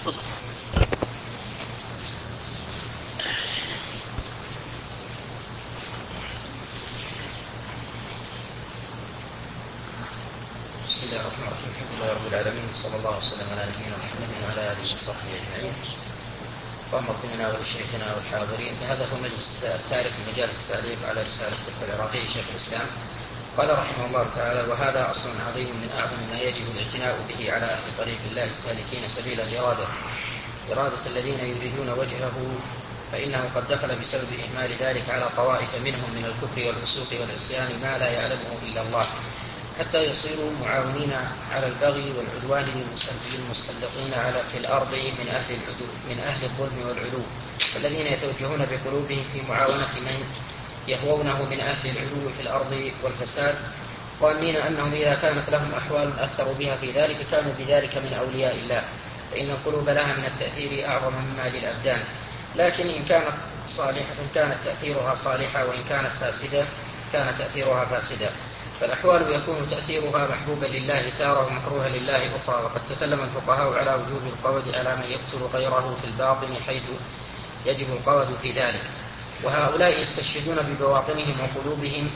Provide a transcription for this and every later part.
تفضل. بسم الله الرحمن الرحيم. الحمد لله رب العالمين، صلى الله وسلم على نبينا محمد وعلى اله وصحبه اجمعين. اللهم اغفر لنا ولشيخنا والحاضرين. فهذا هو المجلس الثالث من مجالس التعليق على رساله الطب العراقي شيخ الاسلام. قال رحمه الله تعالى: وهذا اصل عظيم من اعظم ما يجب الاعتناء به على اهل طريق الله السالكين سبيل اراده الذين يريدون وجهه، فانه قد دخل بسبب اهمال ذلك على طوائف منهم من الكفر والفسوق والعصيان ما لا يعلمه الا الله، حتى يصيروا معاونين على البغي والعدوان للمسلطين في الأرض من أهل الظلم والعلو، الذين يتوجهون بقلوبهم في معاونة من يهوونه من أهل العلو في الأرض والفساد، ظانين أنهم إذا كانت لهم أحوال أثروا بها في ذلك كانوا بذلك من أولياء الله، فإن القلوب لها من التأثير أعظم مما للأبدان، لكن إن كانت صالحة كانت تأثيرها صالحة، وإن كانت فاسدة كان تأثيرها فاسدا. فالأحوال يكون تأثيرها محبوبا لله تارة ومكروها لله أخرى. وقد تكلم الفقهاء على وجوب القود على من يقتل غيره في الباطن، حيث يجب القود في ذلك، وهؤلاء يستشهدون ببواطنهم وقلوبهم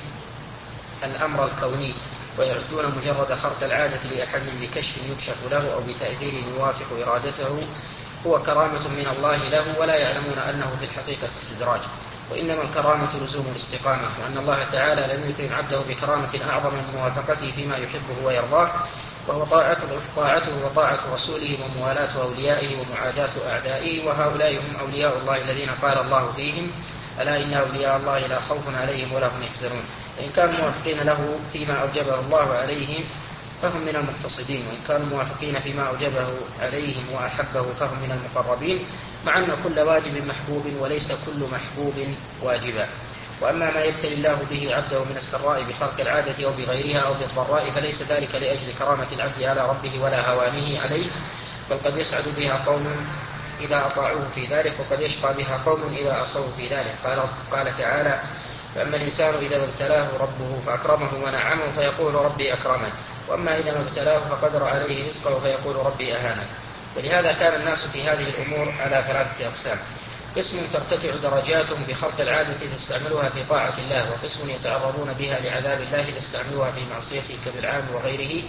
الأمر الكوني، ويعدون مجرد خرق العادة لأحد بكشف يكشف له أو بتأثير يوافق إرادته هو كرامة من الله له، ولا يعلمون أنه في الحقيقة استدراج، وإنما الكرامة لزوم الاستقامة، وأن الله تعالى لم يكرم عبده بكرامة أعظم من موافقته فيما يحبه ويرضاه، وهو طاعته وطاعة رسوله وموالاة أوليائه ومعاداة أعدائه، وهؤلاء هم أولياء الله الذين قال الله فيهم: ألا إن أولياء الله لا خوف عليهم ولا هم يحزنون. فإن كانوا موافقين له فيما أوجبه الله عليهم فهم من المقتصدين، وإن كانوا موافقين فيما أوجبه عليهم وأحبه فهم من المقربين، مع أن كل واجب محبوب وليس كل محبوب واجبا. وأما ما يبتلي الله به عبده من السراء بخرق العادة أو بغيرها أو بالضراء، فليس ذلك لأجل كرامة العبد على ربه ولا هوانه عليه، بل قد يسعد بها قوم إذا أطاعوه في ذلك، وقد يشقى بها قوم إذا عصوا في ذلك. قال تعالى: فأما الإنسان إذا ما ابتلاه ربه فأكرمه ونعمه فيقول ربي أكرمن، وأما إذا ما ابتلاه فقدر عليه رزقه فيقول ربي أهانن. ولهذا كان الناس في هذه الأمور على ثلاثة أقسام: قسم ترتفع درجاتهم بخرق العادة إذا استعملوها في طاعة الله، وقسم يتعرضون بها لعذاب الله إذا استعملوها في معصيته كبالعام وغيره،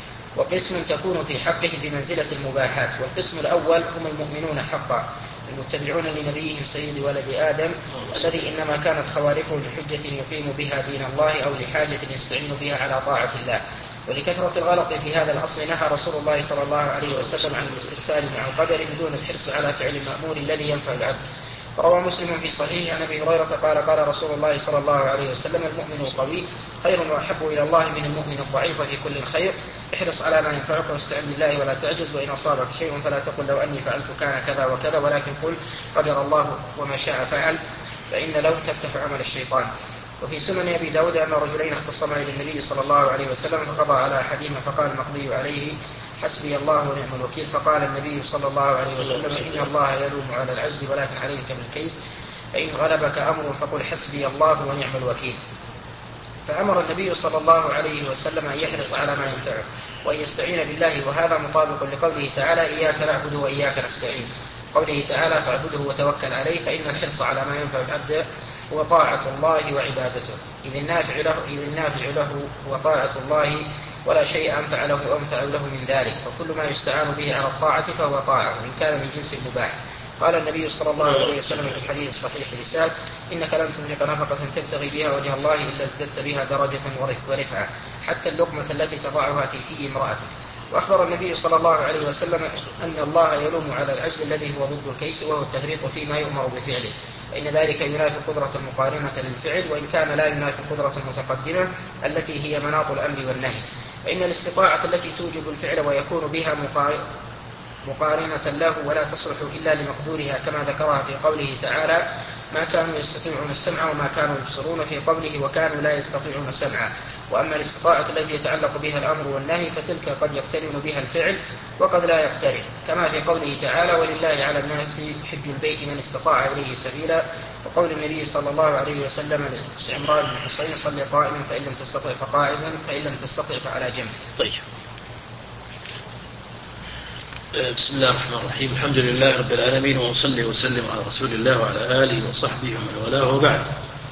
وقسم تكون في حقه بمنزلة المباحات. والقسم الأول هم المؤمنون حقا المتبعون لنبيهم سيد ولد آدم، الذي إنما كانت خوارقه لحجة يقيم بها دين الله أو لحاجة يستعين بها على طاعة الله. ولكثرة الغلط في هذا الأصل نهى رسول الله صلى الله عليه وسلم عن الاسترسال مع القدر بدون الحرص على فعل المأمور الذي ينفع العبد. روى مسلم في صحيح عن أبي هريرة قال: قال رسول الله صلى الله عليه وسلم: المؤمن القوي خير وأحب إلى الله من المؤمن الضعيف في كل خير، احرص على ما ينفعك واستعن بالله ولا تعجز، وإن أصابك شيء فلا تقل لو أني فعلت كان كذا وكذا، ولكن قل قدر الله وما شاء فعل، فإن لو تفتح عمل الشيطان. وفي سنن أبي داود أن رجلين اختصما إلى النبي صلى الله عليه وسلم فقضى على أحدهما فقال المقضي عليه: حسبي الله ونعم الوكيل. فقال النبي صلى الله عليه وسلم: إن الله يلوم على العجز ولكن عليك بالكيس، فإن غلبك أمر فقل حسبي الله ونعم الوكيل. فأمر النبي صلى الله عليه وسلم أن يحرص على ما ينفعه وأن يستعين بالله، وهذا مطابق لقوله تعالى: إياك نعبد وإياك نستعين. قوله تعالى: فاعبده وتوكل عليه، فإن الحرص على ما ينفع العبد هو طاعة الله وعبادته، إذ النافع له هو طاعة الله، ولا شيء أنفع له من ذلك، فكل ما يستعان به على الطاعة فهو طاعة وإن كان من جنس المباح. قال النبي صلى الله عليه وسلم في الحديث الصحيح لسان: إنك لن تنفق نفقة تبتغي بها وجه الله إلا ازددت بها درجة ورفعة، حتى اللقمة التي تضعها في امرأتك. وأخبر النبي صلى الله عليه وسلم أن الله يلوم على العجز الذي هو ضد الكيس، وهو التفريط فيما يؤمر بفعله، فإن ذلك ينافي القدرة المقارنة للفعل، وإن كان لا ينافي القدرة المتقدمة التي هي مناط الأمر والنهي. فإن الاستطاعة التي توجب الفعل ويكون بها مقارنة له ولا تصلح إلا لمقدورها، كما ذكرها في قوله تعالى: ما كانوا يستطيعون السمع وما كانوا يبصرون، في قوله: وكانوا لا يستطيعون السمع. وأما الاستطاعة التي يتعلق بها الأمر والنهي فتلك قد يقترن بها الفعل وقد لا يقترن، كما في قوله تعالى: ولله على الناس حج البيت من استطاع إليه سبيلا، وقول النبي صلى الله عليه وسلم لعمران بن حسين: صل قائما فإن لم تستطع فقاعدا فإن لم تستطع فعلى جنب. طيب، بسم الله الرحمن الرحيم. الحمد لله رب العالمين، وأصلي وسلم على رسول الله وعلى آله وصحبه ومن والاه، وبعد.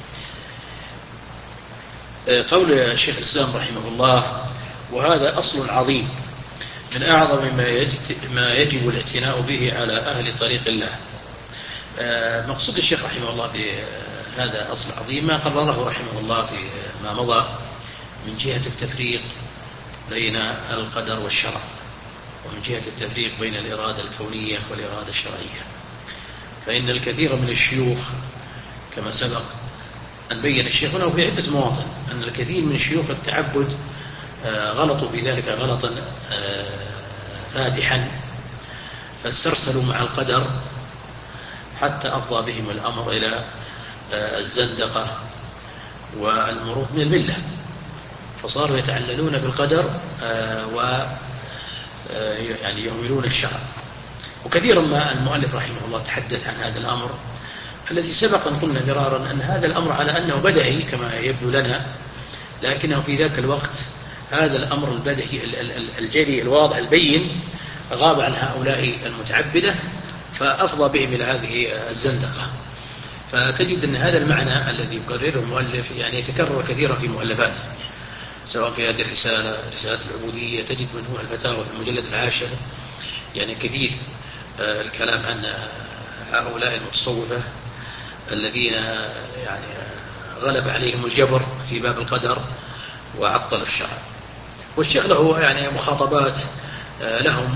قول شيخ الإسلام رحمه الله: وهذا أصل عظيم من أعظم ما يجب الاعتناء به على أهل طريق الله. مقصود الشيخ رحمه الله بهذا أصل عظيم ما قرره رحمه الله في ما مضى من جهة التفريق بين القدر والشرع، ومن جهة التفريق بين الإرادة الكونية والإرادة الشرعية. فإن الكثير من الشيوخ كما سبق أن بين الشيخ هنا في عدة مواطن أن الكثير من شيوخ التعبد غلطوا في ذلك غلطا فادحا، فاسترسلوا مع القدر حتى أفضى بهم الأمر إلى الزندقة والمروق من الملة، فصاروا يتعللون بالقدر يعني يهملون الشرع. وكثيرا ما المؤلف رحمه الله تحدث عن هذا الأمر الذي سبق أن قلنا مرارا أن هذا الأمر على أنه بدهي كما يبدو لنا، لكنه في ذاك الوقت هذا الأمر البدهي الجلي الواضح البين غاب عن هؤلاء المتعبدة، فأفضى بهم إلى هذه الزندقة. فتجد أن هذا المعنى الذي يقرره المؤلف يعني يتكرر كثيرا في مؤلفاته، سواء في هذه الرسالة، رسالة العبودية، تجد مجموع الفتاوى في المجلد العاشر يعني كثير الكلام عن هؤلاء المتصوفة الذين يعني غلب عليهم الجبر في باب القدر وعطلوا الشرع. والشيخ له يعني مخاطبات لهم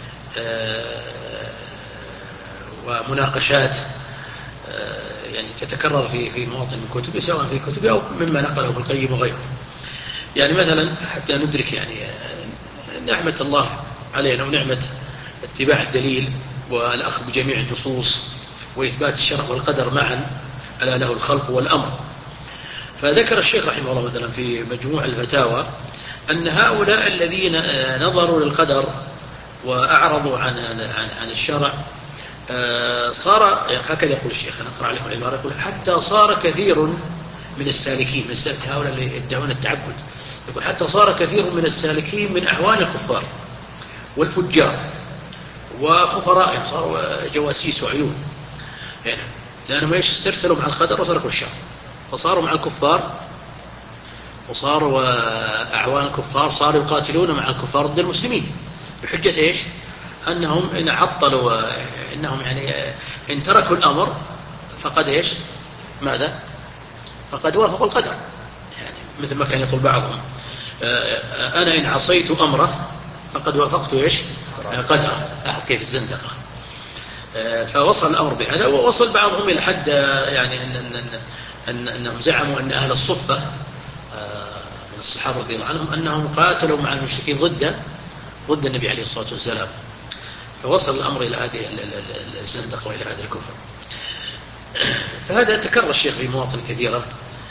ومناقشات يعني تتكرر في مواطن من كتبه، سواء في كتبه أو مما نقله ابن القيم وغيره. يعني مثلا حتى ندرك يعني نعمة الله علينا ونعمة اتباع الدليل والأخذ بجميع النصوص وإثبات الشرع والقدر معا، ألا له الخلق والأمر. فذكر الشيخ رحمه الله مثلا في مجموع الفتاوى أن هؤلاء الذين نظروا للقدر وأعرضوا عن الشرع صار، هكذا يقول الشيخ، أنا أقرأ لكم العبارة، يقول: حتى صار كثير من السالكين، من السالك هؤلاء اللي يدعون التعبد، يقول: حتى صار كثير من السالكين من أعوان الكفار والفجار وخفرائهم، صاروا جواسيس وعيون يعني، لأنهم ايش؟ استرسلوا مع القدر وتركوا الشرع، فصاروا مع الكفار وصاروا أعوان الكفار، صاروا يقاتلون مع الكفار ضد المسلمين بحجة ايش؟ أنهم إن عطلوا، إنهم يعني إن تركوا الأمر فقد ايش؟ ماذا؟ فقد وافقوا القدر. يعني مثل ما كان يقول بعضهم: أنا إن عصيت أمره فقد وافقت ايش؟ قدر. كيف الزندقة. فوصل الأمر بهذا، ووصل بعضهم إلى حد يعني أنهم زعموا أن أهل الصفة من الصحابة رضي الله عنهم أنهم قاتلوا مع المشركين ضد النبي عليه الصلاة والسلام، فوصل الأمر إلى هذه الزندقة وإلى هذا الكفر. فهذا تكرر الشيخ في مواطن كثيرة.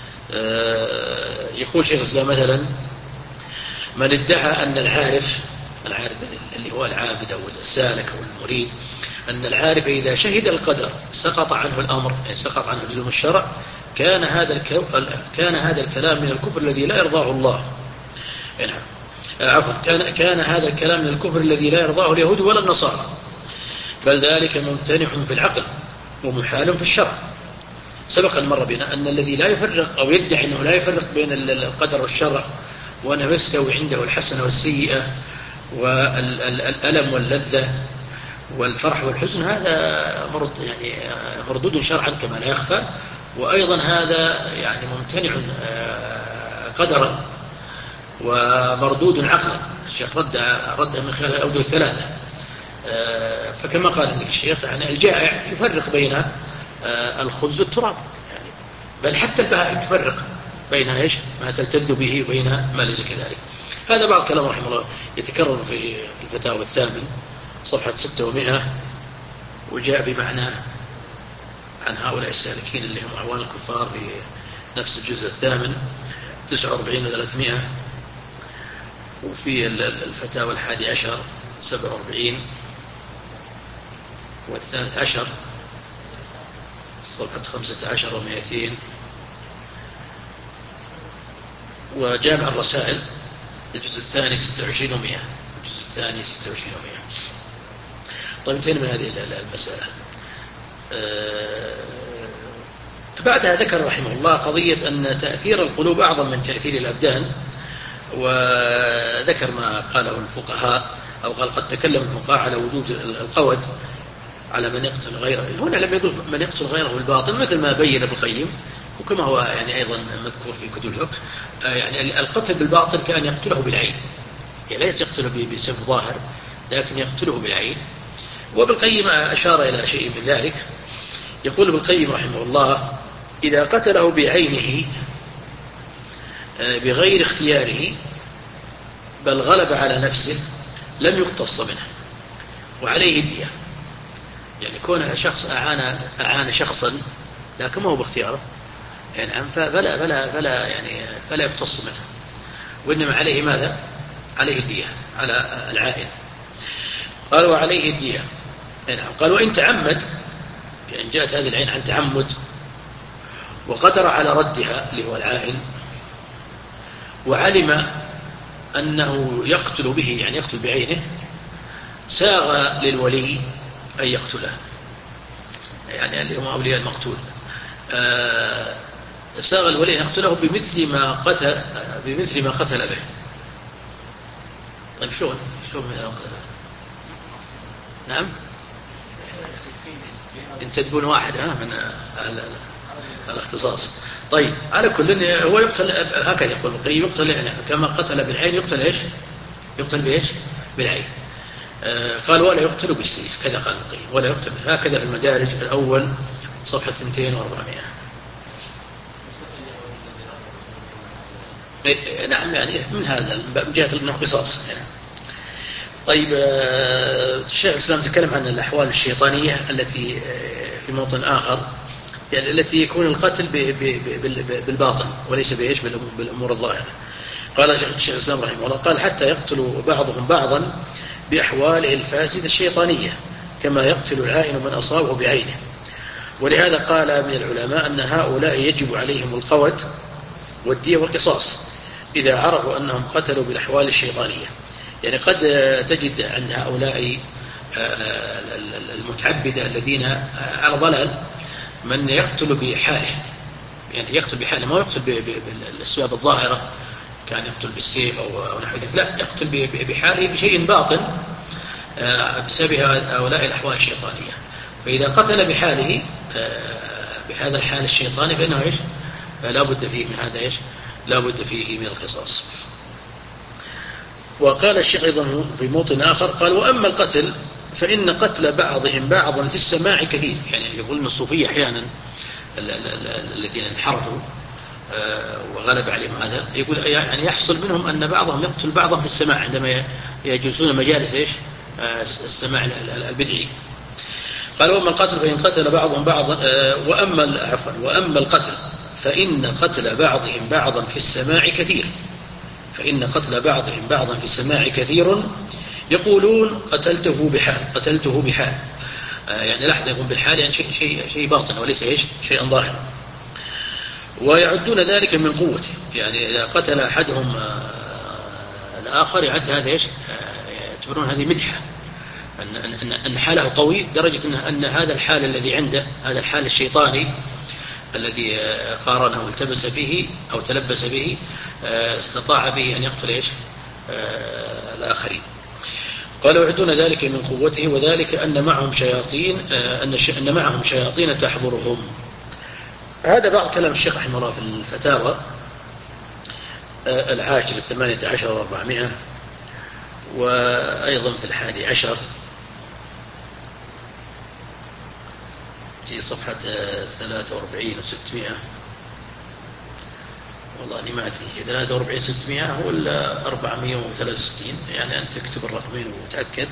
يقول شيخ الإسلام مثلا: من ادعى أن العارف اللي هو العابد أو السالك أو المريد، أن العارف إذا شهد القدر سقط عنه الأمر، يعني سقط عنه لزوم الشرع، كان هذا الكلام من الكفر الذي لا يرضاه الله. يعني عفوا، كان هذا الكلام من الكفر الذي لا يرضاه اليهود ولا النصارى، بل ذلك ممتنع في العقل ومحال في الشرع. سبق المرة بنا أن الذي لا يفرق أو يدعي أنه لا يفرق بين القدر والشرع، وأنه يستوي عنده الحسنة والسيئة والألم واللذة والفرح والحزن، هذا يعني مردود شرعا كما لا يخفى، وأيضا هذا يعني ممتنع قدرا ومردود عقلا. الشيخ رد من خلال الأوجه الثلاثة. فكما قال عندك الشيخ يعني الجائع يفرق بين الخبز والتراب، يعني بل حتى البهائم تفرق بين ايش؟ ما تلتذ به وبين ما ليس كذلك. هذا بعض كلام رحمه الله يتكرر في الفتاوى الثامن صفحة 600، وجاء بمعنى عن هؤلاء السالكين اللي هم أعوان الكفار في نفس الجزء الثامن 49 و300، وفي الفتاوى 11 47 والثالث عشر صفحة 15 و200، وجامع الرسائل الجزء الثاني 26 و100، الجزء الثاني 26 و100. طيب انتهينا من هذه المسألة. بعدها ذكر رحمه الله قضية أن تأثير القلوب أعظم من تأثير الأبدان، وذكر ما قاله الفقهاء، أو قال قد تكلم الفقهاء على وجود القود على من يقتل غيره. هنا لم يقل من يقتل غيره بالباطل، مثل ما بين ابن القيم وكما هو يعني أيضا مذكور في كتب الفقه. يعني القتل بالباطل كأن يقتله بالعين، يعني ليس يقتله بسبب ظاهر، لكن يقتله بالعين. وابن القيم أشار إلى شيء من ذلك. يقول ابن القيم رحمه الله: إذا قتله بعينه بغير اختياره بل غلب على نفسه لم يقتص منه وعليه الدية. يعني كون شخص أعان شخصا لكن ما هو باختياره، يعني فلا يقتص منه، وإنما عليه ماذا؟ عليه الدية على العائن. قال: وعليه الدية. قال: وإن تعمد، يعني جاءت هذه العين عن تعمد وقدر على ردها اللي هو العائن، وعلم أنه يقتل به، يعني يقتل بعينه، ساغ للولي أن يقتله، يعني اللي هم أولياء المقتول، ساغ الولي أن يقتله بمثل ما قتل به. طيب شلون مثل ما قتل به؟ نعم، ينتدبون واحد من الاختصاص. طيب على كل هو يقتل هكذا، يقول القيم يقتل يعني كما قتل بالعين يقتل ايش؟ يقتل بايش؟ بالعين. قال: ولا يقتل بالسيف، كذا قال القيم، ولا يقتل، هكذا في المدارج الأول صفحة 200 و400. نعم، يعني من هذا من جهة القصاص يعني. طيب الشيخ الإسلام تكلم عن الأحوال الشيطانية التي في موطن آخر، يعني التي يكون القتل بالباطن وليس بإيش؟ بالأمور الظاهرة. قال شيخ الإسلام رحمه الله: قال: حتى يقتل بعضهم بعضا بأحواله الفاسدة الشيطانية كما يقتل العائن من أصابه بعينه. ولهذا قال من العلماء أن هؤلاء يجب عليهم القود والدية والقصاص إذا عرفوا أنهم قتلوا بالأحوال الشيطانية. يعني قد تجد عند هؤلاء المتعبدة الذين على ضلال من يقتل بحاله، يعني يقتل بحاله، ما يقتل بالأسباب الظاهرة كان يقتل بالسيف أو نحو ذلك، لا، يقتل بحاله بشيء باطن بسبب هؤلاء الأحوال الشيطانية. فإذا قتل بحاله بهذا الحال الشيطاني فإنه إيش؟ لا بد فيه من هذا إيش؟ لا بد فيه من القصاص. وقال الشيخ أيضا في موطن آخر قال: وأما القتل فإن قتل بعضهم بعضا في السماع كثير. يعني يقول إن الصوفية أحيانا الذين انحرفوا وغلب عليهم هذا، يقول يعني يحصل منهم أن بعضهم يقتل بعضهم في السماع عندما يجلسون مجالس إيش؟ السماع البدعي. قال: وأما القتل فإن قتل بعضهم بعضا وأما القتل فإن قتل بعضهم بعضا في السماع كثير. فإن قتل بعضهم بعضا في السماع كثير، يقولون قتلته بحال يعني لحظة، يقول بالحال يعني شيء باطن وليس إيش؟ شيئا ظاهرا. ويعدون ذلك من قوته، يعني إذا قتل أحدهم الآخر يعد هذا إيش؟ يعتبرون هذه مدحة، أن حاله قوي درجة أن هذا الحال الذي عنده، هذا الحال الشيطاني الذي قارنه والتبس به أو تلبس به، استطاع به أن يقتل إيش؟ الآخرين. قالوا: يعدون ذلك من قوته، وذلك أن معهم شياطين تحضرهم. هذا بعض كلام الشيخ رحمه الله في الفتاوى العاشر 18 و400، وأيضا في 11 في صفحة 43 و600. والله أني ما أدري 43 600 ولا 463، يعني أنت اكتب الرقمين وتأكد.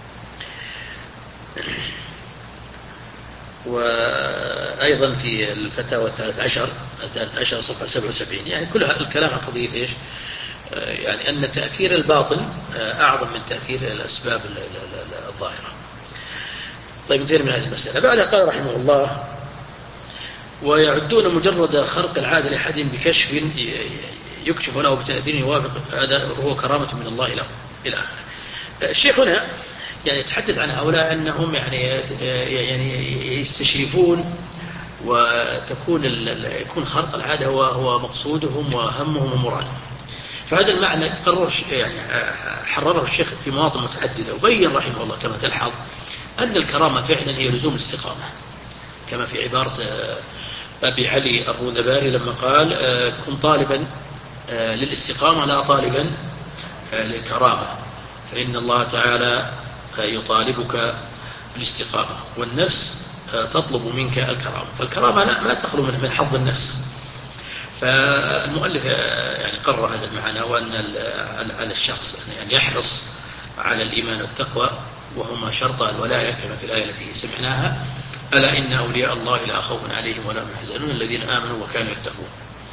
وأيضا في الفتاوى 13 صفحة 77، يعني كل الكلام عن قضية إيش؟ يعني أن تأثير الباطن أعظم من تأثير الأسباب الظاهرة. طيب انتهينا من هذه المسألة. بعدها قال رحمه الله: ويعدون مجرد خرق العادة لأحدهم بكشف يكشف له بتأثير يوافق، هذا هو كرامة من الله له، إلى آخره. الشيخ هنا يعني يتحدث عن هؤلاء أنهم يعني يستشرفون، وتكون يكون خرق العادة هو مقصودهم وهمهم ومرادهم. فهذا المعنى حرره الشيخ في مواطن متعددة، وبين رحمه الله كما تلحظ أن الكرامة فعلا هي لزوم الاستقامة، كما في عبارة أبي علي الروذباري لما قال كن طالبا للاستقامة لا طالبا للكرامة، فإن الله تعالى يطالبك بالاستقامة، والنفس تطلب منك الكرامة، فالكرامة ما تخلو من حظ النفس. فالمؤلف يعني قرر هذا المعنى، وأن على الشخص أن يحرص على الإيمان والتقوى، وهما شرطا الولاية كما في الآية التي سمعناها: ألا إن أولياء الله لا خوف عليهم ولا هم يحزنون الذين آمنوا وكانوا يتقون.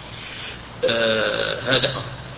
هذا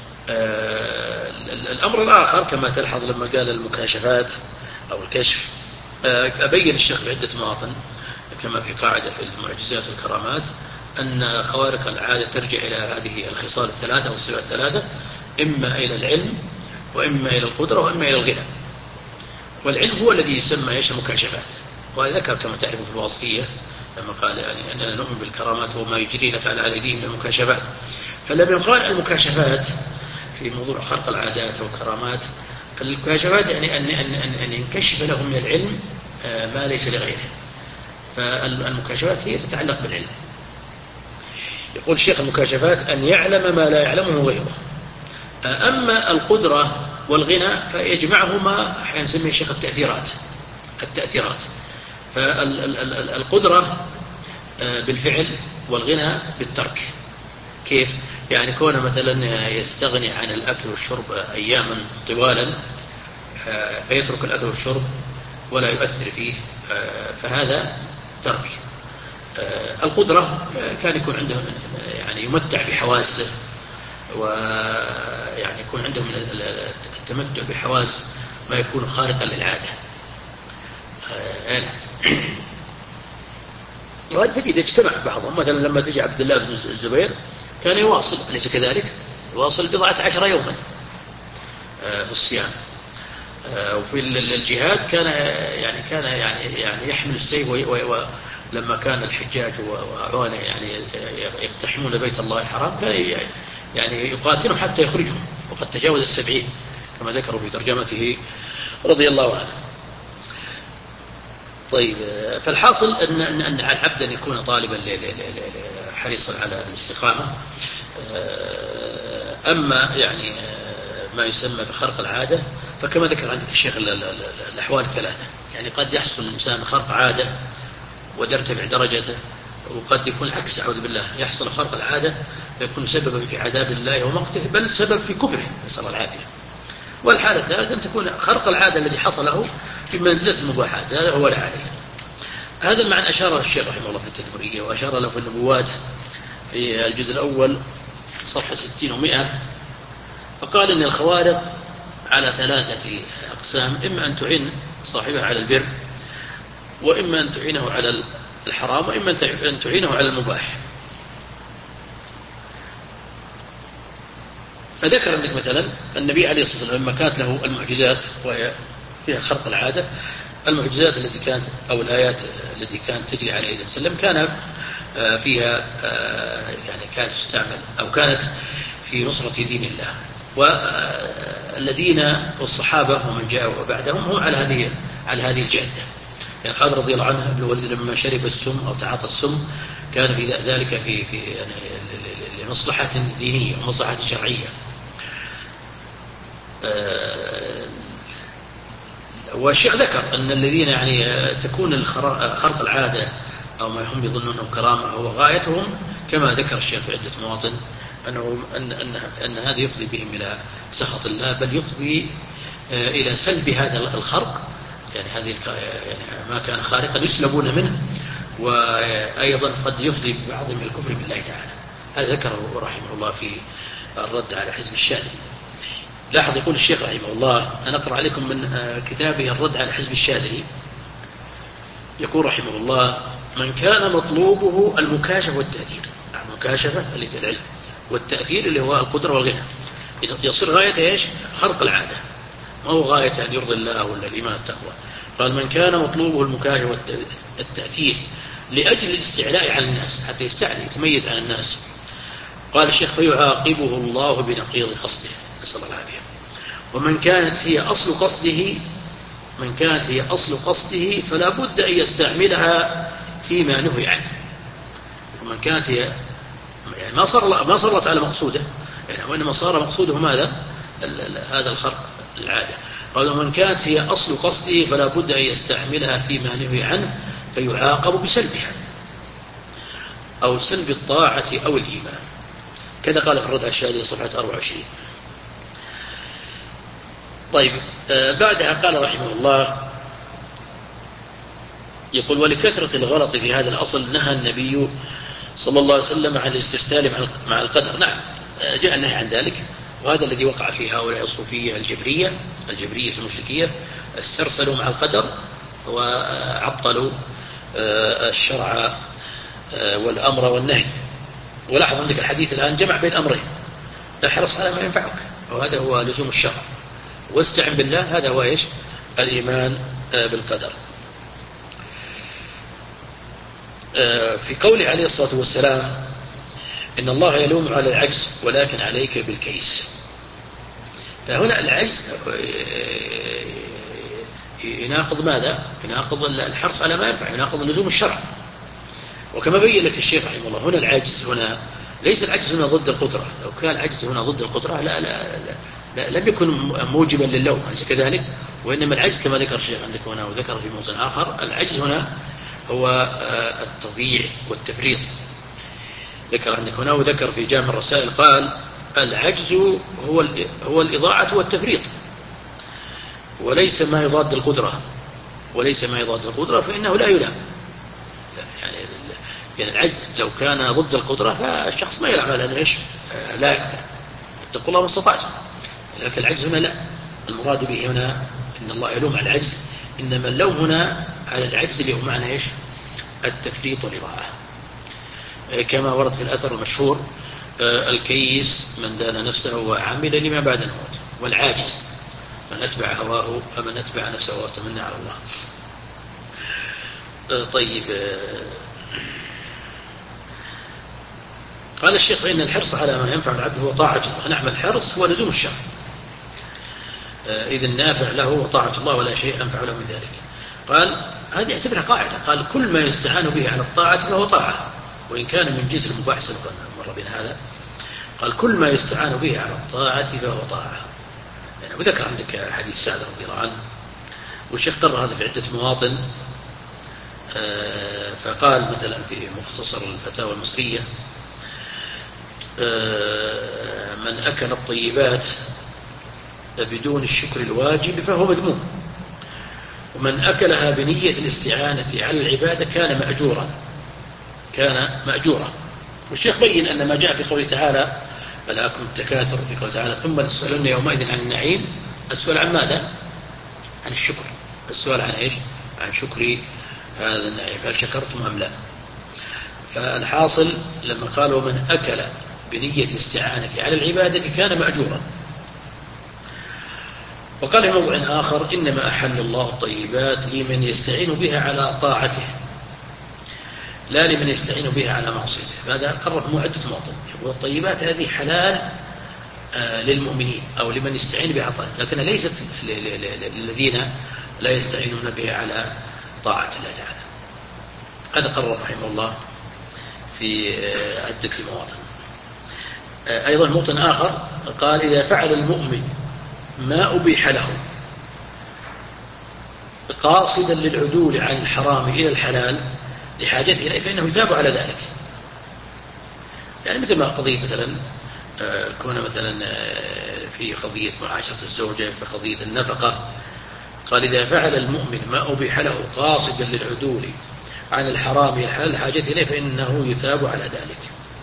الأمر الآخر كما تلحظ لما قال المكاشفات أو الكشف، أبين الشيخ بعدة مواطن كما في قاعدة في المعجزات والكرامات أن خوارق العادة ترجع إلى هذه الخصال الثلاثة والصفات الثلاثة، إما إلى العلم، وإما إلى القدرة، وإما إلى الغنى. والعلم هو الذي يسمى مكاشفات، وذكر كما تعرف في الواسطية لما قال يعني أننا نؤمن بالكرامات وما يجرينا تعالى على أيديهم من المكاشفات. فلما يقال المكاشفات في موضوع خرق العادات والكرامات، المكاشفات يعني أن ينكشف له من العلم ما ليس لغيره، فالمكاشفات هي تتعلق بالعلم. يقول الشيخ المكاشفات أن يعلم ما لا يعلمه غيره. أما القدرة والغنى فيجمعهما أحيانا نسميه الشيخ التأثيرات. فالقدرة بالفعل والغنى بالترك. كيف؟ يعني كونه مثلا يستغني عن الأكل والشرب أياما طوالا فيترك الأكل والشرب ولا يؤثر فيه، فهذا ترك. القدرة كان يكون عنده يعني يمتع بحواسه، ويعني يكون عنده من التمتع بحواس ما يكون خارقا للعادة. وهذا تجد اجتمع بعضهم، مثلا لما تجي عبد الله بن الزبير كان يواصل، أليس كذلك؟ يواصل 14 يوما في الصيام. وفي الجهاد كان يحمل السيف، ولما كان الحجاج وأعوانه يعني يقتحمون بيت الله الحرام كان يعني يقاتلهم حتى يخرجهم، وقد تجاوز 70 كما ذكروا في ترجمته رضي الله عنه. طيب، فالحاصل أن على العبد أن يكون طالبا حريصا على الاستقامة. أما يعني ما يسمى بخرق العادة فكما ذكر عندك الشيخ الأحوال الثلاثة، يعني قد يحصل الإنسان خرق عادة ويرتفع درجته، وقد يكون عكس، أعوذ بالله، يحصل خرق العادة فيكون سببا في عذاب الله ومقته، بل سبب في كفره، نسأل العافية. والحالة الثالثة أن تكون خرق العادة الذي حصل له بمنزلة المباحات، هذا هو لا عليه. هذا المعنى أشار الشيخ رحمه الله في التدبرية، وأشار له في النبوات في الجزء الأول صفحة 60 و100، فقال إن الخوارق على 3 أقسام: إما أن تعين صاحبها على البر، وإما أن تعينه على الحرام، وإما أن تعينه على المباح. فذكر أنك مثلا النبي عليه الصلاة والسلام لما كانت له المعجزات وهي فيها خرق العادة، المعجزات التي كانت أو الآيات التي كانت تجري على أيدي وسلم كان فيها يعني كانت تستعمل أو كانت في نصرة دين الله. والذين والصحابة ومن جاءوا بعدهم هم على هذه الجادة. يعني خالد رضي الله عنه ابن الوليد لما شرب السم أو تعاطى السم كان في ذلك في يعني لمصلحة دينية ومصلحة شرعية. والشيخ ذكر أن الذين يعني تكون خرق العادة أو ما هم يظنونه كرامة هو غايتهم، كما ذكر الشيخ في عدة مواطن أن هذا يفضي بهم إلى سخط الله، بل يفضي إلى سلب هذا الخرق، يعني هذه يعني ما كان خارقا يسلبون منه، وأيضا قد يفضي بعضهم الكفر بالله تعالى. هذا ذكره رحمه الله في الرد على حزب الشاذلي. لاحظ يقول الشيخ رحمه الله، أنا أقرأ عليكم من كتابه الرد على حزب الشاذلي. يقول رحمه الله: من كان مطلوبه المكاشفة والتأثير، المكاشفة اللي في العلم، والتأثير اللي هو القدرة والغنى، يصير غايته إيش؟ خرق العادة. ما هو غاية أن يرضي الله ولا الإيمان التقوى. قال من كان مطلوبه المكاشفة والتأثير لأجل الاستعلاء على الناس حتى يستعلي يتميز عن الناس، قال الشيخ فيعاقبه الله بنقيض قصده، نسأل الله العافية. ومن كانت هي أصل قصده فلا بد أن يستعملها فيما نهي عنه. ومن كانت هي يعني ما صرت على مقصوده، يعني وإنما صار مقصوده ماذا؟ هذا الخرق العادة. قال ومن كانت هي أصل قصده فلا بد أن يستعملها فيما نهي عنه فيعاقب بسلبها أو سلب الطاعة أو الإيمان. كذا قال في الردع الشادي صفحة 24. طيب بعدها قال رحمه الله يقول ولكثرة الغلط في هذا الأصل نهى النبي صلى الله عليه وسلم عن الاسترسال مع القدر. نعم جاء النهي عن ذلك، وهذا الذي وقع في هؤلاء الصوفية الجبرية المشركية، استرسلوا مع القدر وعطلوا الشرع والأمر والنهي. ولاحظ عندك الحديث الآن جمع بين أمرين، احرص على ما ينفعك وهذا هو لزوم الشرع، واستعن بالله هذا هو إيش؟ الإيمان بالقدر. في قوله عليه الصلاة والسلام إن الله يلوم على العجز ولكن عليك بالكيس، فهنا العجز يناقض ماذا؟ يناقض الحرص على ما ينفع، يناقض لزوم الشرع. وكما بين لك الشيخ رحمه الله هنا العجز هنا ليس العجز هنا ضد القدرة، لو كان العجز هنا ضد القدرة لا لم يكن موجبا للوم، أليس كذلك؟ وإنما العجز كما ذكر الشيخ عندك هنا وذكر في موضع آخر، العجز هنا هو التضييع والتفريط. ذكر عندك هنا وذكر في جامع الرسائل قال العجز هو الإضاعة والتفريط وليس ما يضاد القدرة، فإنه لا يلام. يعني العجز لو كان ضد القدرة فالشخص ما يلعب على أنه إيش؟ لا يقدر، اتقوا الله ما استطعتم. لكن العجز هنا لا، المراد به هنا إن الله يلوم على العجز، إنما اللوم هنا على العجز اللي هو معنى إيش؟ التفريط والإضاعة. كما ورد في الأثر المشهور الكيس من دان نفسه وعمل لما بعد الموت، والعاجز من أتبع هواه فمن أتبع نفسه وتمنى على الله. طيب قال الشيخ إن الحرص على ما ينفع العبد هو طاعة الله. نعم الحرص هو لزوم الشرع، إذ النافع له وطاعة الله ولا شيء أنفع له من ذلك. قال هذه اعتبرها قاعدة، قال كل ما يستعان به على الطاعة فهو طاعة، وإن كان من جنس المباح سبقا مر بنا هذا. قال كل ما يستعان به على الطاعة فهو طاعة. يعني وذكر عندك حديث سعد رضي الله عنه، والشيخ قرر هذا في عدة مواطن. فقال مثلا في مختصر الفتاوى المصرية من أكل الطيبات بدون الشكر الواجب فهو مذموم، ومن أكلها بنية الاستعانة على العبادة كان مأجورا. والشيخ بين أن ما جاء في قوله تعالى ألهاكم التكاثر، في قوله تعالى ثم لتسألن يومئذ عن النعيم، السؤال عن ماذا؟ عن الشكر. السؤال عن إيش؟ عن شكر هذا النعيم، هل شكرتم أم لا؟ فالحاصل لما قالوا من أكل بنية استعانة على العبادة كان مأجورا. وقال في موضع آخر إنما أحل الله الطيبات لمن يستعين بها على طاعته لا لمن يستعين بها على معصيته. هذا قرر في عدة مواطن، يقول الطيبات هذه حلال للمؤمنين أو لمن يستعين بها طاعته، لكن ليست للذين لا يستعينون بها على طاعة الله تعالى. هذا قرر رحمه الله في عدة مواطن. أيضا موطن آخر قال إذا فعل المؤمن ما أبيح له قاصدا للعدول عن الحرام إلى الحلال لحاجته إليه فإنه يثاب على ذلك. يعني مثل ما قضية مثلا كون مثلا في قضية معاشرة الزوجة، في قضية النفقة، قال إذا فعل المؤمن ما أبيح له قاصدا للعدول عن الحرام إلى الحلال لحاجته إليه فإنه يثاب على ذلك.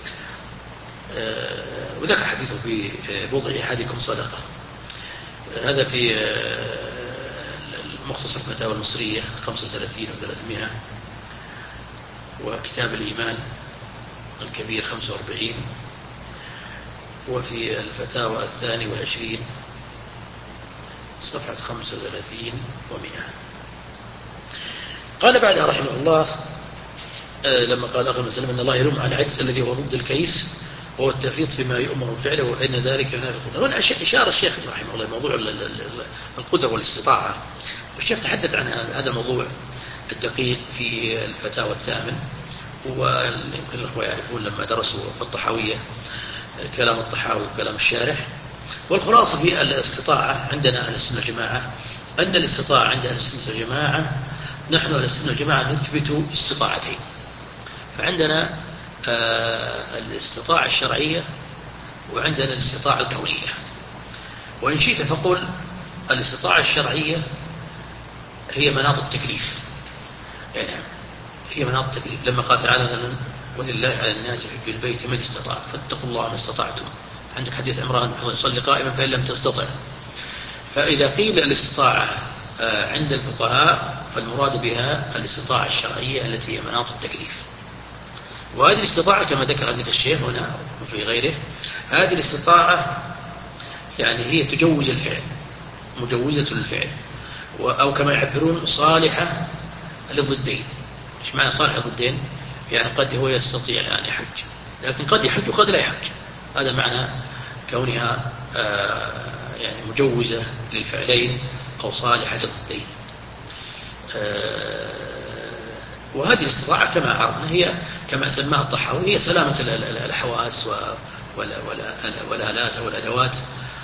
وذكر حديثه في بضع أحدكم صدقة، هذا في المختصر الفتاوى المصرية 35 و300، وكتاب الإيمان الكبير 45، وفي الفتاوى 22 صفحة 35 و100. قال بعدها رحمه الله لما قال آخر مسلم أن الله يلوم على العجز الذي هو ضد الكيس وهو التفريط فيما يؤمر فعله وإن ذلك ينافي القدرة. هنا أشار الشيخ رحمه الله موضوع القدرة والاستطاعة، والشيخ تحدث عن هذا الموضوع الدقيق في الفتاوى الثامن، ويمكن الأخوة يعرفون لما درسوا في الطحاوية كلام الطحاوي وكلام الشارح. والخلاصة في الاستطاعة عندنا أهل السنة والجماعة أن الاستطاعة عند أهل السنة والجماعة، نحن أهل السنة والجماعة نثبت استطاعتين. فعندنا الاستطاعة الشرعية وعندنا الاستطاعة الكونية. وإن شئت فقل الاستطاعة الشرعية هي مناط التكليف، يعني هي مناط التكليف. لما قال تعالى مثلا ولله على الناس حج البيت من استطاع فاتقوا الله ما استطعتم. عندك حديث عمران صلي قائما فإن لم تستطع. فإذا قيل الاستطاعة عند الفقهاء فالمراد بها الاستطاعة الشرعية التي هي مناط التكليف. وهذه الاستطاعة كما ذكر عندك الشيخ هنا وفي غيره، هذه الاستطاعة يعني هي تجوز الفعل، مجوزة للفعل، أو كما يعبرون صالحة للضدين. إيش معنى صالحة للضدين؟ يعني قد هو يستطيع الآن يحج لكن قد يحج وقد لا يحج. هذا معنى كونها يعني مجوزة للفعلين أو صالحة للضدين. وهذه الاستطاعة كما عرفنا هي كما سماها الطحاوي هي سلامة الحواس والآلات والأدوات.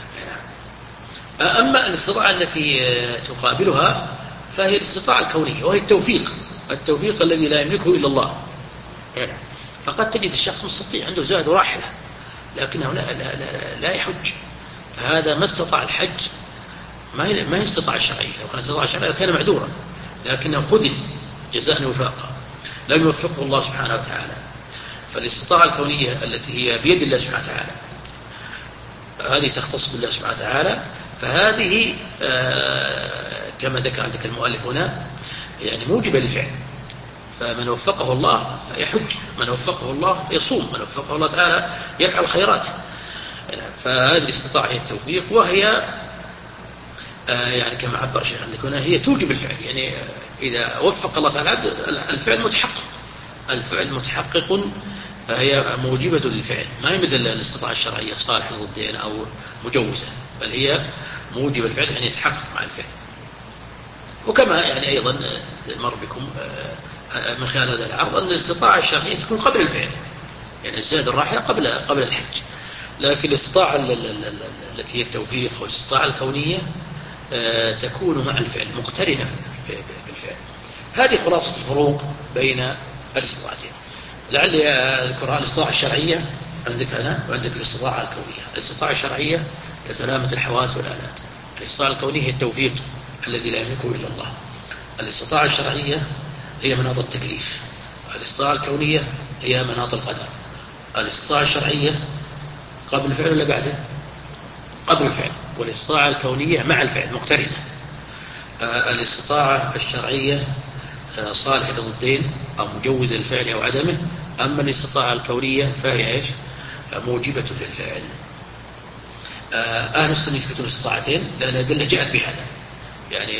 أما الاستطاعة التي تقابلها فهي الاستطاعة الكونية، وهي التوفيق الذي لا يملكه إلا الله. فقد تجد الشخص مستطيع عنده زاد وراحلة لكنه لا يحج، هذا ما استطاع الحج، ما هي استطاع الشرعية. لو كان استطاع الشرعية كان معذورا، لكنه خذل جزاء وفاقا لم يوفقه الله سبحانه وتعالى. فالاستطاعة الكونية التي هي بيد الله سبحانه وتعالى هذه تختص بالله سبحانه وتعالى، فهذه كما ذكر عندك المؤلف هنا يعني موجبة للفعل. فمن وفقه الله يحج، من وفقه الله يصوم، من وفقه الله تعالى يفعل الخيرات. فهذه الاستطاعة هي التوفيق، وهي يعني كما عبر شيخ عندك هنا هي توجب الفعل. يعني إذا وفق الله تعالى الفعل متحقق، الفعل متحقق، فهي موجبة للفعل. ما هي مثل الاستطاعة الشرعية صالحة للضدين أو مجوزة، بل هي موجب الفعل يعني يتحقق مع الفعل. وكما يعني أيضا مر بكم من خلال هذا العرض أن الاستطاعة الشرعية تكون قبل الفعل، يعني الزاد الراحلة قبل الحج. لكن الاستطاعة التي هي التوفيق والاستطاعة الكونية تكون مع الفعل مقترنة بالفعل. هذه خلاصة الفروق بين الاستطاعتين. لعلي أذكرها. الاستطاعة الشرعية عندك هنا وعندك الاستطاعة الكونية. الاستطاعة الشرعية كسلامة الحواس والآلات، الاستطاعة الكونية هي التوفيق الذي لا يملكه إلا الله. الاستطاعة الشرعية هي مناط التكليف، الاستطاعة الكونية هي مناط القدر. الاستطاعة الشرعية قبل الفعل ولا بعده؟ قبل الفعل. والاستطاعة الكونية مع الفعل مقترنة. الاستطاعة الشرعية صالحة للضدين أو مجوزة للفعل أو عدمه. أما الاستطاعة الكونية فهي إيش؟ موجبة للفعل. أهل السنة يثبتون الاستطاعتين لأن الأدلة جاءت بهذا، يعني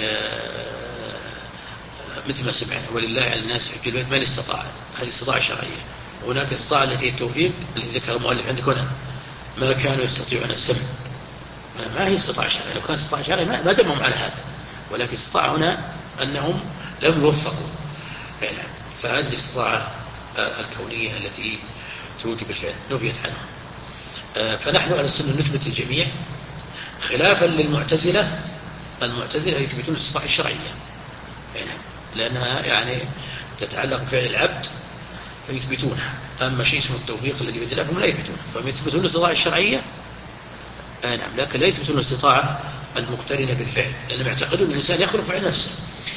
مثل ما سمعنا ولله على الناس حج البيت من استطاع، هذه استطاعة شرعية. وهناك استطاعة التي هي التوفيق التي ذكر المؤلف عندك هنا، ما كانوا يستطيعون السمع، ما هي استطاعة شرعية. لو كان استطاعة شرعية ما دمهم على هذا، ولكن استطاع هنا أنهم لم يوفقوا. فهذه الاستطاعة الكونية التي توجب الفعل نفيت عنهم. فنحن أهل السنة نثبت الجميع خلافا للمعتزلة. المعتزلة يثبتون الاستطاعة الشرعية لأنها يعني تتعلق بفعل العبد فيثبتونها. أما شيء اسمه التوفيق الذي بيد الله فهم لا يثبتونه، فهم يثبتون الاستطاعة الشرعية نعم، لكن لا يثبتون الاستطاعة المقترنة بالفعل، لأنهم يعتقدون أن الإنسان يخلق فعل نفسه.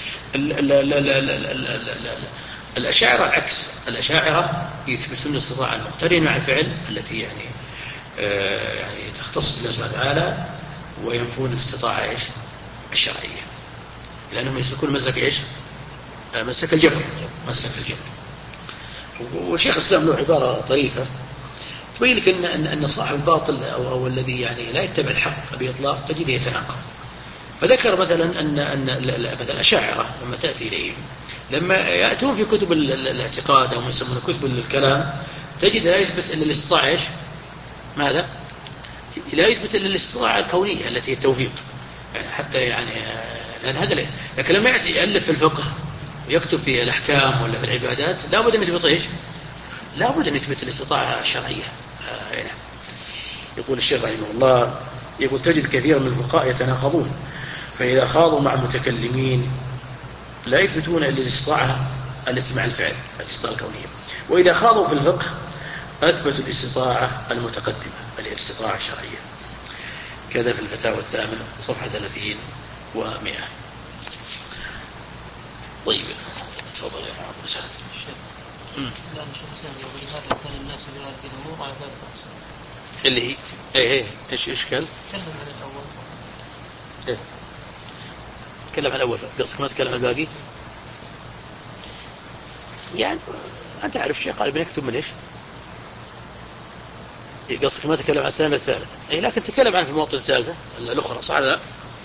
الأشاعرة العكس، الأشاعرة يثبتون الاستطاعة المقترنة مع الفعل التي يعني تختص بالله سبحانه وتعالى، وينفون الاستطاعة إيش؟ الشرعية، لأنهم يسلكون مسلك إيش؟ مسلك الجبر. وشيخ الإسلام له عبارة طريفة تبين لك أن صاحب الباطل أو الذي يعني لا يتبع الحق بإطلاق تجده يتناقض. فذكر مثلا أن مثلا الأشاعرة لما تأتي إليهم لما يأتون في كتب الاعتقاد أو ما يسمونه كتب الكلام تجد لا يثبت إلا الاستطاعة إيش؟ ماذا؟ لا يثبت إلا الاستطاعة الكونية التي هي التوفيق، يعني حتى يعني لأن هذا ليه. لكن لما يأتي يألف في الفقه ويكتب في الأحكام ولا في العبادات لا بد أن يثبت إيش؟ لا بد أن يثبت الاستطاعة الشرعية. يقول الشيخ رحمه الله يقول تجد كثيرا من الفقهاء يتناقضون، فإذا خاضوا مع متكلمين لا يثبتون إلا الاستطاعة التي مع الفعل، الاستطاعة الكونية، وإذا خاضوا في الفقه أثبتوا الاستطاعة المتقدمة بل الاستطاعة الشرعية. كذا في الفتاوى الثامنة صفحة 30 و100. طيب تفضل يا محمد مساعد. لا شيخ سامي ولهذا كان الناس بهذه الأمور على ثلاثة أقسام. اللي هي ايش اشكال؟ تكلم عن الأول. ايه تكلم عن الأول، قصدك ما تكلم عن الباقي؟ يعني أنت عارف شيء قال بنكتب من إيش؟ قصدك ما تكلم عن الثالثة أي لكن تكلم عنه في المواطن الثالثة الأخرى صح لا؟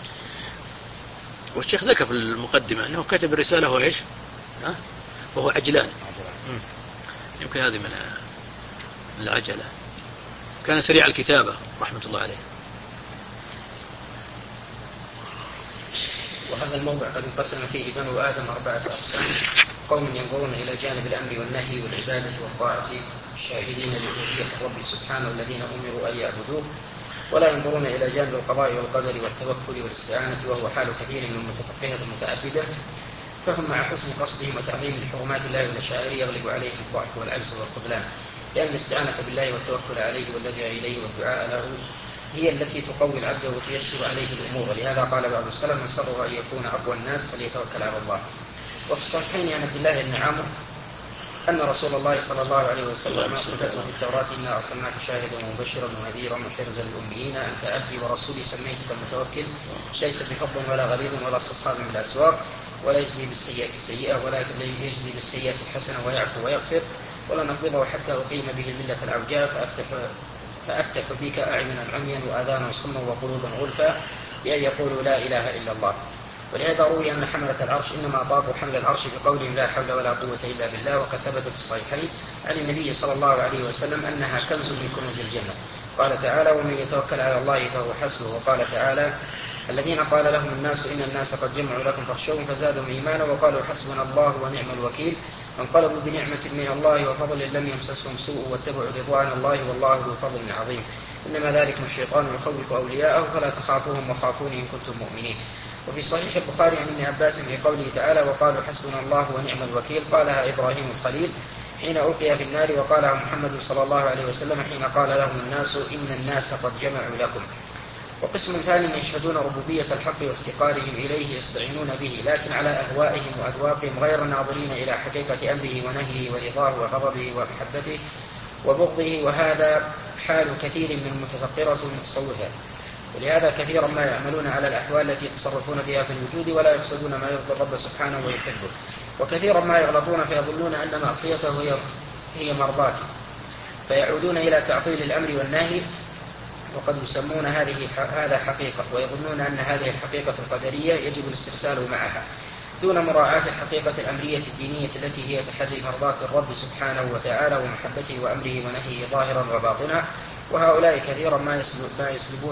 والشيخ ذكر في المقدمة أنه كتب الرسالة هو إيش؟ وهو عجلان. يمكن هذه من العجلة، كان سريع الكتابة رحمة الله عليه. وهذا الموضع قد انقسم فيه بنو آدم 4 أقسام: قوم ينظرون إلى جانب الأمر والنهي والعبادة والطاعة شاهدين لألوهية الرب سبحانه الذين أمروا أن يعبدوه، ولا ينظرون إلى جانب القضاء والقدر والتوكل والاستعانة، وهو حال كثير من المتفقهة المتعبدة، فهم مع حسن قصدهم وتعظيم لحرمات الله والشعائر يغلب عليهم الضعف والعجز والخذلان، لأن الاستعانة بالله والتوكل عليه واللجأ إليه والدعاء له هي التي تقوي العبد وتيسر عليه الأمور. لهذا قال بعض السلف: من سره أن يكون أقوى الناس فليتوكل على الله. وفي الصحيحين عن عبد الله بن عمرو أن رسول الله صلى الله عليه وسلم صفته في التوراة: إنا أرسلناك شاهدا ومبشرا ونذيرا وحرزا للأميين أنت عبدي ورسولي سميتك المتوكل، ليس بفض ولا غليظ ولا صخاب من الأسواق، ولا يجزي بالسيئة السيئة ولا يجزي بالسيئة الحسنة ويعفو ويغفر، ولا نقبضه حتى أقيم به الملة العوجاء فأفتح بك أعينا عميا وآذانا صما وقلوبا غلفا بأن يقولوا لا إله إلا الله. ولهذا روي أن حملة العرش إنما طاقوا حمل العرش بقولهم لا حول ولا قوة إلا بالله، وقد ثبت في الصحيحين عن النبي صلى الله عليه وسلم أنها كنز من كنوز الجنة. قال تعالى: ومن يتوكل على الله فهو حسبه. وقال تعالى: الذين قال لهم الناس إن الناس قد جمعوا لكم فاخشوهم فزادهم إيمانا وقالوا حسبنا الله ونعم الوكيل، وانقلبوا بنعمة من الله وفضل لم يمسسهم سوء واتبعوا رضوان الله والله ذو فضل عظيم. إنما ذلكم الشيطان يخوف أولياءه فلا تخافوهم وخافوني إن كنتم مؤمنين. وفي صحيح البخاري عن ابن عباس في قوله تعالى: وقالوا حسبنا الله ونعم الوكيل، قالها إبراهيم الخليل حين ألقي في النار، وقالها محمد صلى الله عليه وسلم حين قال لهم الناس إن الناس قد جمعوا لكم. وقسم ثاني يشهدون ربوبية الحق وافتقارهم إليه يستعينون به، لكن على أهوائهم وأذواقهم غير ناظرين إلى حقيقة أمره ونهيه ورضاه وغضبه ومحبته وبغضه، وهذا حال كثير من المتفقرة المتصوفة. ولهذا كثيرا ما يعملون على الأحوال التي يتصرفون بها في الوجود ولا يقصدون ما يرضي الرب سبحانه ويحبه، وكثيرا ما يغلطون فيظنون أن معصيته هي مرضاته، فيعودون إلى تعطيل الأمر والنهي، وقد يسمون هذا حقيقة، ويظنون أن هذه الحقيقة القدرية يجب الاسترسال معها دون مراعاة الحقيقة الأمرية الدينية التي هي تحري مرضاة الرب سبحانه وتعالى ومحبته وأمره ونهيه ظاهرا وباطنا. وهؤلاء كثيرا ما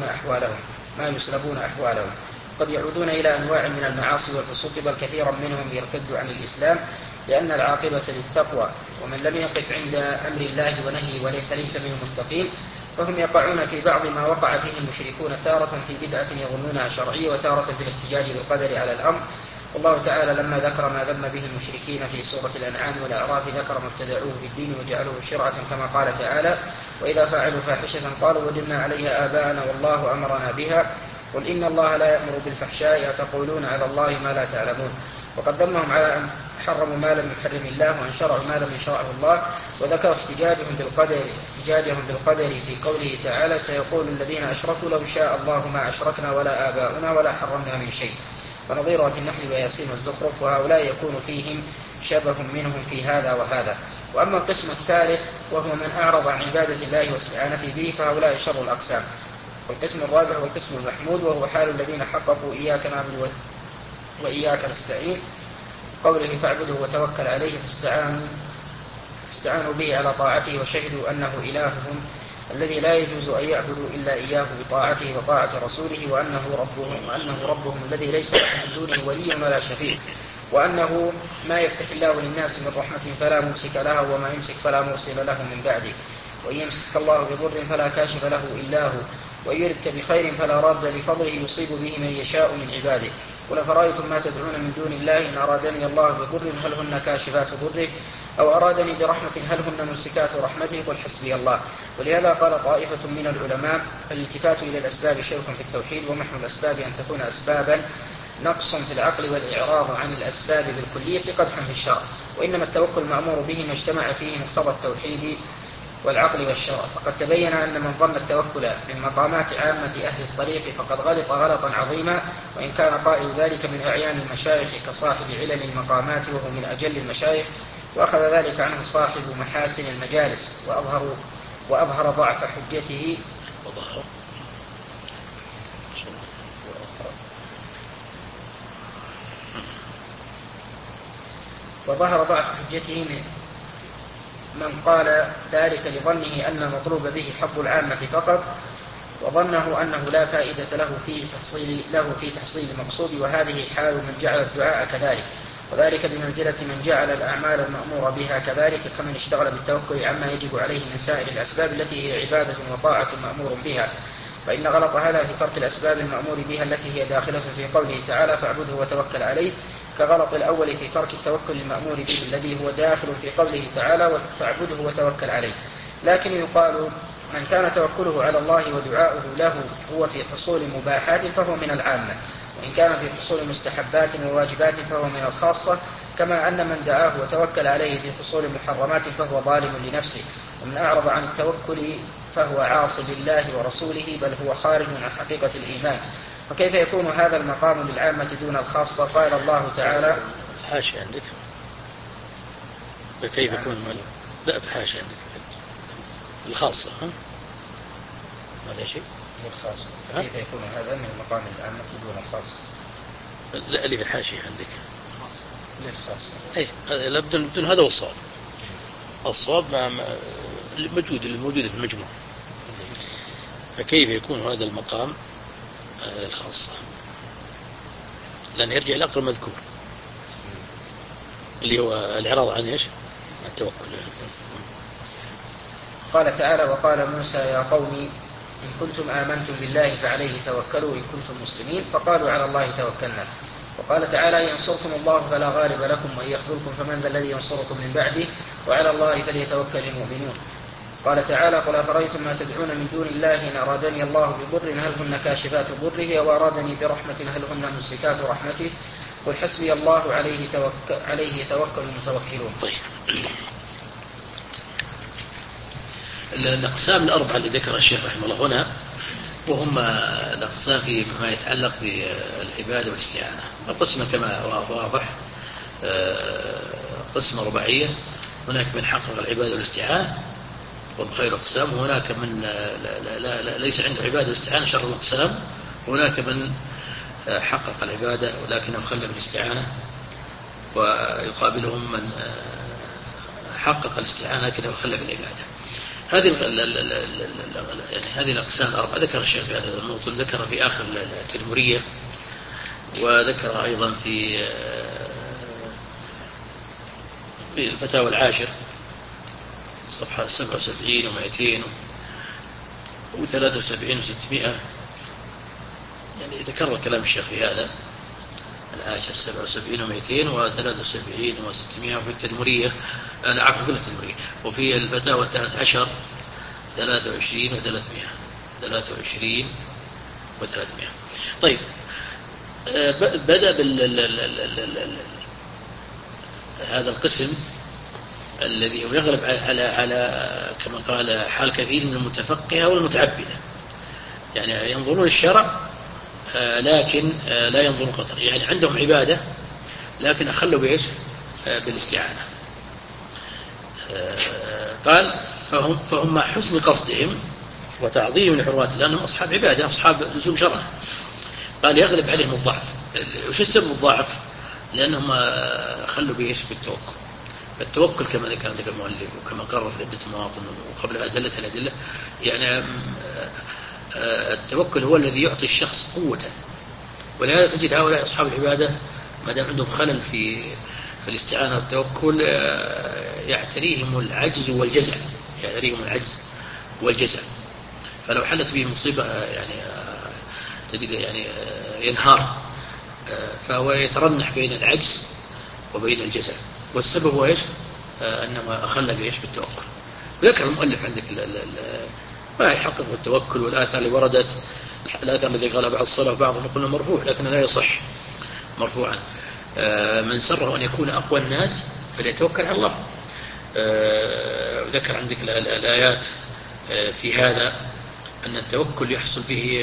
يسلبون أحوالهم، قد يعودون إلى أنواع من المعاصي والفسوق، بل كثيرا منهم يرتد عن الإسلام لأن العاقبة للتقوى، ومن لم يقف عند أمر الله ونهيه فليس من المتقين، فهم يقعون في بعض ما وقع فيه المشركون، تارة في بدعة يظنونها شرعية وتارة في الاحتجاج بالقدر على الأمر. والله تعالى لما ذكر ما ذم به المشركين في سورة الأنعام والأعراف ذكر ما ابتدعوه في الدين وجعلوه شرعة، كما قال تعالى: وإذا فعلوا فاحشة قالوا وجدنا عليها آباءنا والله أمرنا بها قل إن الله لا يأمر بالفحشاء أتقولون على الله ما لا تعلمون. وقد ذمهم على أن حرموا ما لم يحرم الله وأن شرعوا ما لم يشرعه الله، وذكر احتجاجهم بالقدر في قوله تعالى: سيقول الذين أشركوا لو شاء الله ما أشركنا ولا آباؤنا ولا حرمنا من شيء. ونظيرها في النحل وياسين والزخرف، وهؤلاء يكون فيهم شبه منهم في هذا وهذا. وأما القسم الثالث وهو من أعرض عن عبادة الله واستعانته به، فهؤلاء شر الأقسام، والقسم الرابع هو القسم المحمود، وهو حال الذين حققوا إياك نعبد وإياك نستعين، قوله فاعبده وتوكل عليه، فاستعانوا به على طاعته وشهدوا أنه إلههم الذي لا يجوز أن يعبدوا إلا إياه بطاعته وطاعة رسوله، وأنه ربهم الذي ليس من دونه ولي ولا شفيع، وأنه ما يفتح الله للناس من رحمة فلا ممسك لها، وما يمسك فلا مرسل له من بعده، وإن يمسسك الله بضر فلا كاشف له إلا هو، وإن يردك بخير فلا راد لفضله يصيب به من يشاء من عباده. قل أفرأيتم ما تدعون من دون الله إن أرادني الله بضر هل هن كاشفات ضره أو أرادني برحمة هل هن ممسكات رحمته قل حسبي الله. ولهذا قال طائفة من العلماء الالتفات إلى الأسباب شرك في التوحيد، ومحو الأسباب أن تكون أسبابا نقص في العقل، والإعراض عن الأسباب بالكلية قدح في الشرع، وإنما التوكل المأمور به ما اجتمع فيه مقتضى التوحيد والعقل والشرع. فقد تبين أن من ظن التوكل من مقامات عامة أهل الطريق فقد غلط غلطا عظيما، وإن كان قائل ذلك من أعيان المشايخ كصاحب علل المقامات وهو من أجل المشايخ، وأخذ ذلك عنه صاحب محاسن المجالس، وأظهر ضعف حجته وظهر ضعف حجته من قال ذلك لظنه أن المطلوب به حظ العامة فقط، وظنه أنه لا فائدة له في تحصيل المقصود، وهذه حال من جعل الدعاء كذلك، وذلك بمنزلة من جعل الأعمال المأمور بها كذلك، كمن اشتغل بالتوكل عما يجب عليه من سائر الأسباب التي هي عبادة وطاعة مأمور بها. فإن غلط هذا في ترك الأسباب المأمور بها التي هي داخلة في قوله تعالى فاعبده وتوكل عليه، كغلط الأول في ترك التوكل المأمور به الذي هو داخل في قوله تعالى فاعبده وتوكل عليه. لكن يقال من كان توكله على الله ودعاؤه له هو في حصول مباحات فهو من العامة، وإن كان في حصول مستحبات وواجبات فهو من الخاصة، كما أن من دعاه وتوكل عليه في حصول محرمات فهو ظالم لنفسه، ومن أعرض عن التوكل فهو عاص لله ورسوله، بل هو خارج عن حقيقة الإيمان. وكيف يكون هذا المقام للعامة دون الخاصة؟ قال الله تعالى حاشا عندك كيف يكون لا في حاشا عندك الخاصة ما لا شيء الخاصة كيف يكون هذا من مقام العامة دون الخاصة؟ لا اللي في الحاشية عندك للخاصة أي بدون هذا هو الصواب. الصواب الموجود في المجموع. فكيف يكون هذا المقام للخاصة؟ لأن يرجع إلى الأقل المذكور اللي هو الإعراض عن إيش؟ التوكل. قال تعالى وقال موسى يا قوم إن كنتم آمنتم بالله فعليه توكلوا إن كنتم مسلمين، فقالوا على الله توكلنا. وقال تعالى ينصركم الله فلا غالب لكم وإن يخذلكم فمن ذا الذي ينصركم من بعده وعلى الله فليتوكل المؤمنون. قال تعالى قل أفرأيتم ما تدعون من دون الله إن أرادني الله بضر هل هن كاشفات ضره وأرادني برحمة هل هن ممسكات رحمته قل حسبي الله عليه يتوكل المتوكلون. طيب الأقسام الأربعة اللي ذكر الشيخ رحمه الله هنا وهم الأقسام فيما يتعلق بالعبادة والاستعانة. القسم كما واضح قسم رباعية، هناك من حقق العبادة والاستعانة وهم خير الأقسام، وهناك من ليس عنده عبادة والاستعانة شر الأقسام، وهناك من حقق العبادة ولكنه خلى بالاستعانة، ويقابلهم من حقق الاستعانة لكنه خلى بالعبادة. هذه الأقسام الأربعة ذكر الشيخ في هذا الموطن، ذكر في آخر التدمرية، وذكر أيضا في الفتاوى العاشر صفحة 77 و200 و73 و600، يعني يتكرر كلام الشيخ في هذا العاشر 77 و200 و73 و600، وفي التدمرية عفوا قلت التدمرية، وفي الفتاوى 13 23 و300 23 و300. طيب بدأ هذا القسم الذي يغلب على كما قال حال كثير من المتفقهة والمتعبدة، يعني ينظرون الشرع لكن لا ينظرون قطر، يعني عندهم عبادة لكن أخلوا بإيش؟ بالاستعانة. قال فهم مع حسن قصدهم وتعظيم لحرمات، لأنهم أصحاب عبادة، أصحاب لزوم شرع. قال يغلب عليهم الضعف. وش السبب الضعف؟ لأنهم خلوا بإيش؟ بالتوكل. التوكل كما ذكر عندك المؤلف وكما قرر في عدة مواطن وقبل أدلة الأدلة، يعني التوكل هو الذي يعطي الشخص قوة. ولهذا تجد هؤلاء أصحاب العبادة ما دام عندهم خلل في الاستعانة والتوكل يعتريهم العجز والجزع، فلو حلت به مصيبة يعني تجد يعني ينهار، فهو يترنح بين العجز وبين الجزع. والسبب هو إيش؟ أنه أخل بإيش؟ بالتوكل. وذكر المؤلف عندك ما يحقق التوكل والآثار اللي وردت. الآثار الذي قال بعض الصلاة بعضهم يقولون مرفوع لكن لا يصح مرفوعا. من سره أن يكون أقوى الناس فليتوكل على الله. وذكر عندك الآيات في هذا أن التوكل يحصل به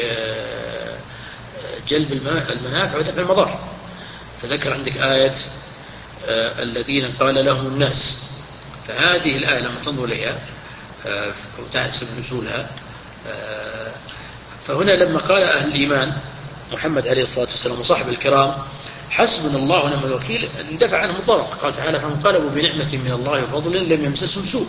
جلب المنافع ودفع المضار. فذكر عندك آية الذين قال لهم الناس، فهذه الآية لما تنظر إليها وتحسب نزولها، فهنا لما قال أهل الإيمان محمد عليه الصلاة والسلام وصحبه الكرام حسبنا الله ونعم الوكيل، اندفع عنهم الضرر. قال تعالى فانقلبوا بنعمة من الله وفضل لم يمسسهم سوء.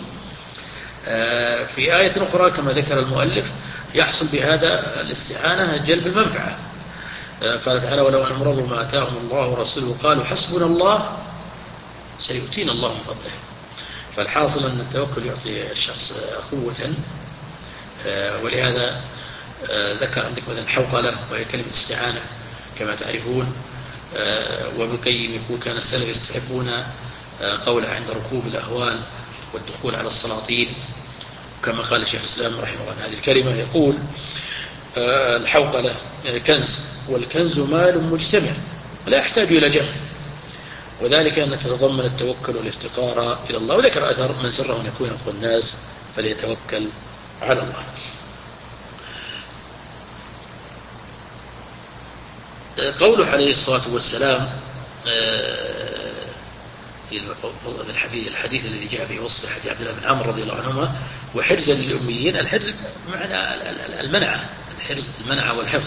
في آية أخرى كما ذكر المؤلف يحصل بهذا الاستعانة جلب المنفعة. قال تعالى ولو أنهم رضوا ما آتاهم الله ورسوله قالوا حسبنا الله سيؤتينا الله من فضله. فالحاصل أن التوكل يعطي الشخص قوة. ولهذا ذكر عندك مثلا حوقلة وهي كلمة استعانة كما تعرفون. وابن القيم يقول كان السلف يستحبون قولها عند ركوب الأهوال والدخول على السلاطين، كما قال شيخ الإسلام رحمه الله هذه الكلمة. يقول الحوقلة كنز، والكنز مال مجتمع لا يحتاج إلى جمع، وذلك أن تتضمن التوكل والافتقار إلى الله. وذكر أثر من سره أن يكون أقوى الناس فليتوكل على الله. قوله عليه الصلاة والسلام في الحديث الذي جاء في وصف حديث عبد الله بن عمرو رضي الله عنهما وحرزا للأميين، الحرز معنى المنعة، الحرز المنعة والحفظ.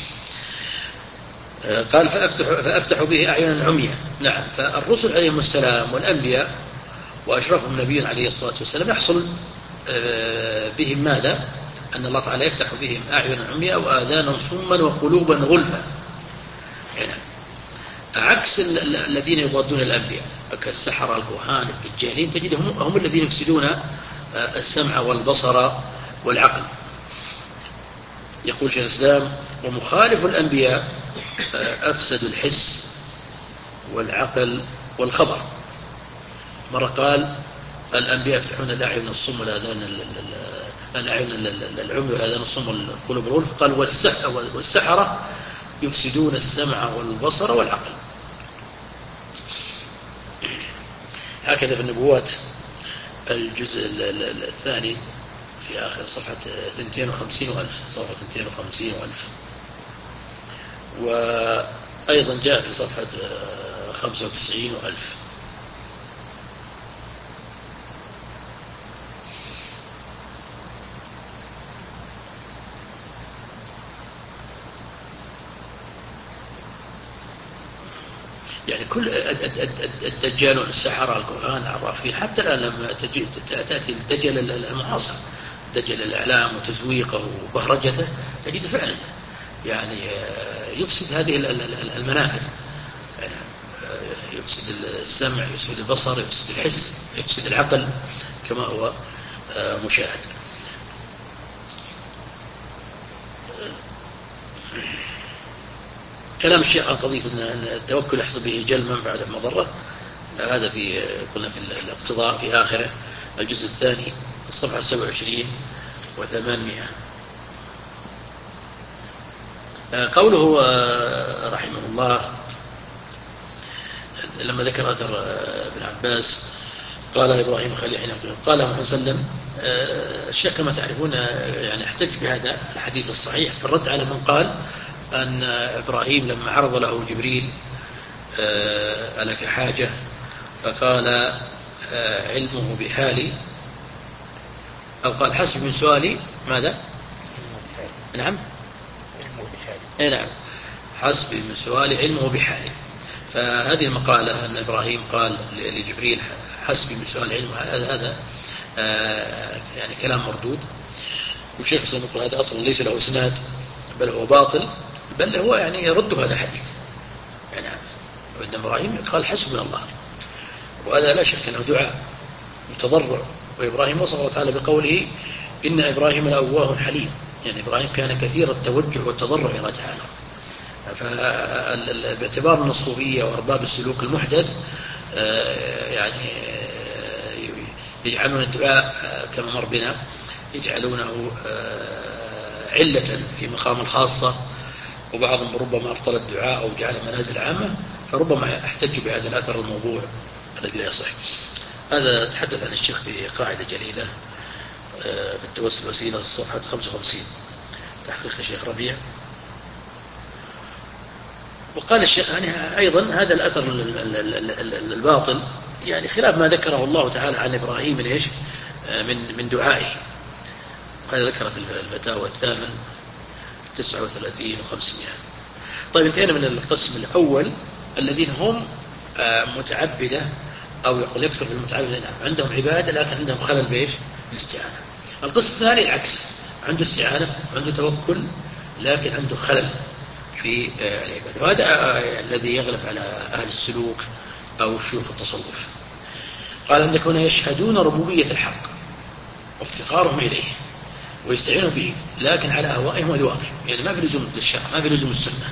قال فأفتح به أعينا عمية. نعم، فالرسل عليهم السلام والأنبياء وأشرفهم نبي عليه الصلاة والسلام يحصل بهم ماذا؟ أن الله تعالى يفتح بهم أعينا عمية وآذانا صما وقلوبا غلفا. يعني عكس الذين يضادون الأنبياء كالسحرة الكهان الدجالين، تجدهم هم الذين يفسدون السمع والبصر والعقل. يقول شيخ الإسلام ومخالف الأنبياء أفسد الحس والعقل والخبر. مرة قال الأنبياء يفتحون الأعين الصم والآذان الأعين العمي والآذان الصم والقلوب الغلف. قال والسحرة يفسدون السمع والبصر والعقل. هكذا في النبوات الجزء الثاني في آخر صفحة 52,000 صفحة 52,000. وأيضا جاء في صفحة 95,000. يعني كل الدجالون السحرة الكهان العرافين حتى الآن لما تأتي الدجل المعاصر، دجل الإعلام وتزويقه وبهرجته، تجد فعلا يعني يفسد هذه المنافذ، يعني يفسد السمع، يفسد البصر، يفسد الحس، يفسد العقل كما هو مشاهد. كلام الشيخ عن قضية أن التوكل يحصل به جلب منفعة مضرة، هذا في قلنا في الاقتضاء في آخره الجزء الثاني الصفحة 27 و800. قوله رحمه الله لما ذكر أثر ابن عباس قال إبراهيم خليل حين قال محمد صلى الله عليه وسلم، الشيخ كما تعرفون يعني احتج بهذا الحديث الصحيح في الرد على من قال أن إبراهيم لما عرض له جبريل ألك حاجة فقال علمه بحالي، أو قال حسب من سؤالي ماذا نعم علمه بحاله. اي نعم، حسبي من سؤالي علمه بحاله. فهذه المقالة أن إبراهيم قال لجبريل حسبي من سؤال علمه، هذا يعني كلام مردود. والشيخ الإسلام يقول هذا أصلا ليس له إسناد، بل هو باطل، بل هو يعني يرد هذا الحديث. يعني أن إبراهيم قال حسبنا الله، وهذا لا شك أنه دعاء وتضرع. وإبراهيم وصف الله تعالى بقوله إن إبراهيم لأواه حليم، يعني إبراهيم كان كثير التوجه والتضرع إلى تعالى. باعتبار أن الصوفية وأرباب السلوك المحدث يعني يجعلون الدعاء كما مر بنا يجعلونه علة في مقام الخاصة، وبعضهم ربما أبطل الدعاء أو جعل منازل عامة، فربما احتج بهذا الأثر الموضوع الذي لا يصح. هذا تحدث عن الشيخ في قاعدة جليلة في التوسل وسيلة صفحة 55 تحقيق الشيخ ربيع. وقال الشيخ يعني أيضا هذا الأثر الباطل يعني خلاف ما ذكره الله تعالى عن إبراهيم ليش من دعائه. هذا ذكر في الفتاوى الثامن 39 و500. طيب انتهينا من القسم الأول الذين هم متعبدة أو يقول يكثر في المتعبدة، نعم عندهم عبادة لكن عندهم خلل بإيش؟ الاستعانة. القسم الثاني العكس، عنده استعانة وعنده توكل لكن عنده خلل في العبادة، وهذا الذي يغلب على أهل السلوك أو شيوخ التصوف. قال عندك هنا يشهدون ربوبية الحق وافتقارهم إليه ويستعينوا به لكن على أهوائهم وذوائهم، يعني ما في لزوم للشرع، ما في لزوم السنة.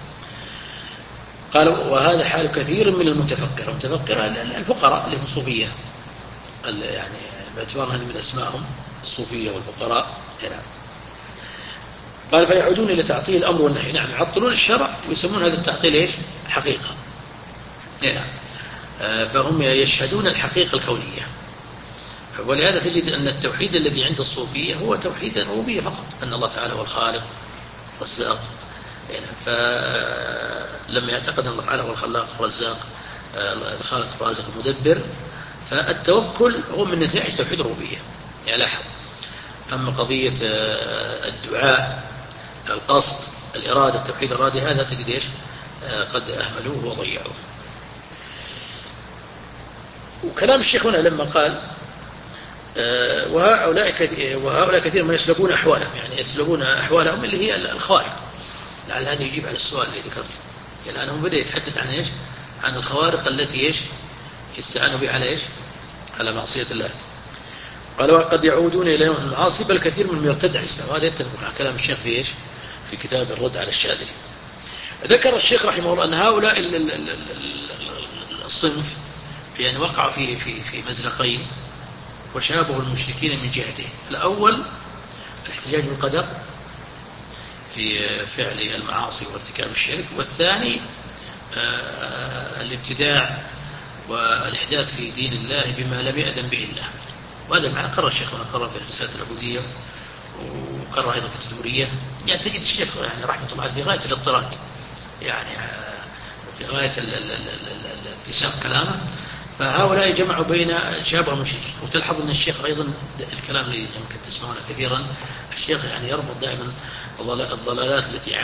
قال وهذا حال كثير من المتفكر. المتفكر الفقراء اللي هم الصوفية، يعني باعتبار هذه من أسمائهم الصوفية والفقراء هنا. قال فيعودون إلى تعطيل الأمر والنهي، نعم يعطلون الشرع ويسمون هذا التعطيل إيش؟ حقيقة. نعم فهم يشهدون الحقيقة الكونية. ولهذا تجد أن التوحيد الذي عند الصوفية هو توحيد الربوبية فقط، أن الله تعالى هو الخالق والرزاق. فلما يعتقد أن الله تعالى هو الخلاق الرزاق الخالق الرازق المدبر، فالتوكل هو من نتائج توحيد الربوبية. يعني لاحظ، أما قضية الدعاء القصد الإرادة التوحيد الإرادي هذا تجد إيش قد أهملوه وضيعوه. وكلام الشيخ هنا لما قال وهؤلاء كثير ما يسلبون أحوالهم، يعني يسلبون أحوالهم اللي هي الخوارق. لعل هذا يجيب على السؤال اللي ذكرته، يعني أنه بدأ يتحدث عن إيش؟ عن الخوارق التي إيش يستعانوا بها على إيش؟ على معصية الله. قال وقد يعودون إلى المعاصي بل كثير منهم يرتد عن الإسلام. وهذا يتفق مع كلام الشيخ في إيش؟ في كتاب الرد على الشاذلي. ذكر الشيخ رحمه الله أن هؤلاء الصنف يعني وقع في مزلقين وشابه المشركين من جهتين. الأول الاحتجاج بالقدر في فعل المعاصي وارتكاب الشرك، والثاني الابتداع والإحداث في دين الله بما لم يأذن به الله. وهذا المعنى قرر الشيخ قرر في رسالة العبودية وقرر أيضا في التدمرية. يعني تجد الشيخ يعني رحمة الله في غاية الاضطراد، يعني في غاية اتساق كلامه. فهؤلاء جمعوا بين شابه المشركين. وتلحظ أن الشيخ أيضا الكلام اللي يمكن تسمعونه كثيرا، الشيخ يعني يربط دائما الضلالات التي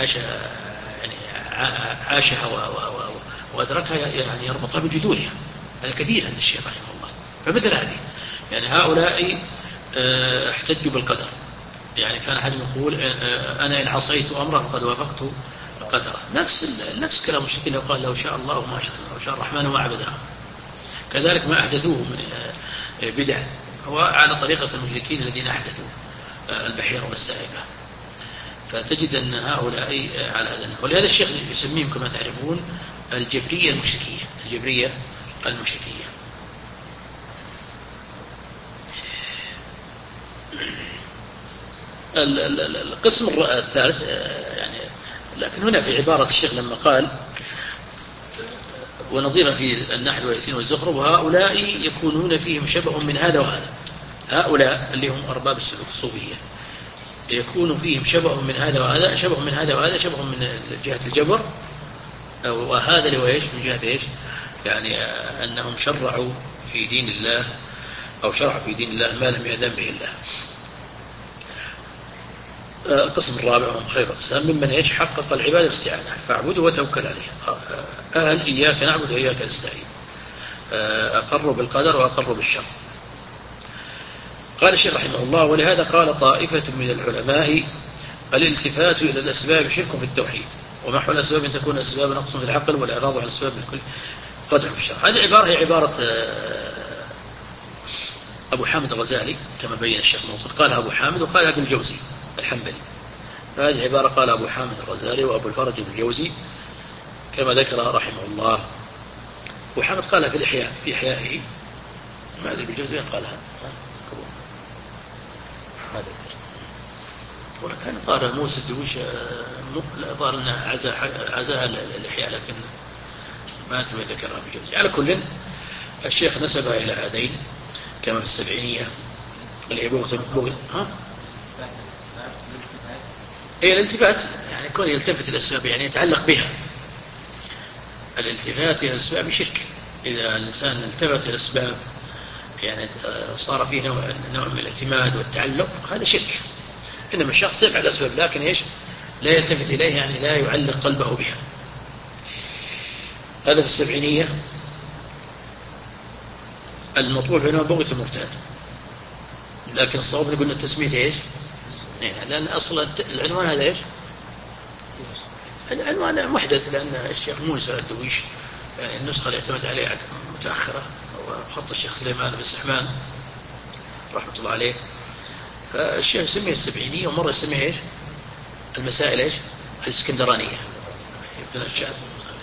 عاشها وأدركها، يعني يربطها بجذورها. هذا كثير عند الشيخ رحمه الله. فمثل هذه يعني هؤلاء احتجوا بالقدر، يعني كان حجم يقول أنا إن عصيت أمره فقد وافقت قدره. نفس كلام المشركين لو قال لو شاء الله ما أشركنا لو شاء الرحمن ما عبدناه. كذلك ما أحدثوه من بدع هو على طريقة المشركين الذين أحدثوا البحيرة والسائبة. فتجد أن هؤلاء على هذا. ولهذا الشيخ يسميهم كما تعرفون الجبرية المشركية. الجبرية المشركية. القسم الثالث يعني، لكن هنا في عبارة الشيخ لما قال ونظيرا في النحل والياسين والزخرف وهؤلاء يكونون فيهم شبه من هذا وهذا. هؤلاء اللي هم أرباب السلوك الصوفية يكون فيهم شبه من هذا وهذا، شبه من هذا وهذا، شبه من جهة الجبر، وهذا اللي هو إيش من جهة إيش يعني أنهم شرعوا في دين الله أو شرعوا في دين الله ما لم يأذن به الله. القسم الرابع وهم خير الأقسام ممن حقق العبادة الاستعانة فاعبده وتوكل عليه. أهل إياك نعبد وإياك نستعين، أقروا بالقدر وأقروا بالشر. قال الشيخ رحمه الله: ولهذا قال طائفة من العلماء: الالتفات إلى الأسباب شرك في التوحيد، ومحو الأسباب أن تكون الأسباب نقص في العقل، والإعراض عن الأسباب بالكل قدح في الشرع. هذه العبارة هي عبارة أبو حامد الغزالي كما بين الشيخ موطن، قالها أبو حامد وقال ابن الجوزي الحنبلي. هذه العبارة قال أبو حامد الغزالي وأبو الفرج ابن الجوزي كما ذكر رحمه الله. أبو حامد قالها في الإحياء، في إحيائه. ما أدري بالجوزي وين قالها، ما أدري. وكان ظاهر موسى الدويش ظاهر أنه عزاها الإحياء، لكن ما أدري وين ذكرها بالجوزي. على كل الشيخ نسبها إلى هذين كما في السبعينية اللي هي بغض الالتفات، يعني كون يلتفت الأسباب يعني يتعلق بها. الالتفات إلى الأسباب شرك. إذا الإنسان التفت إلى الأسباب يعني صار فيه نوع من الاعتماد والتعلق، هذا شرك. إنما الشخص يفعل الأسباب لكن لا يلتفت إليه، يعني لا يعلق قلبه بها. هذا في السبعينية. المطلوب هنا بغية المرتاد، لكن الصواب نقول التسمية لأن أصل العنوان هذا العنوان محدث، لأن الشيخ موسى الدويش يعني النسخة اللي اعتمد عليها متأخرة، وخط الشيخ سليمان بن سحمان رحمة الله عليه. فالشيخ يسميه السبعينية، ومرة يسميه المسائل الإسكندرانية. ابن الشاذ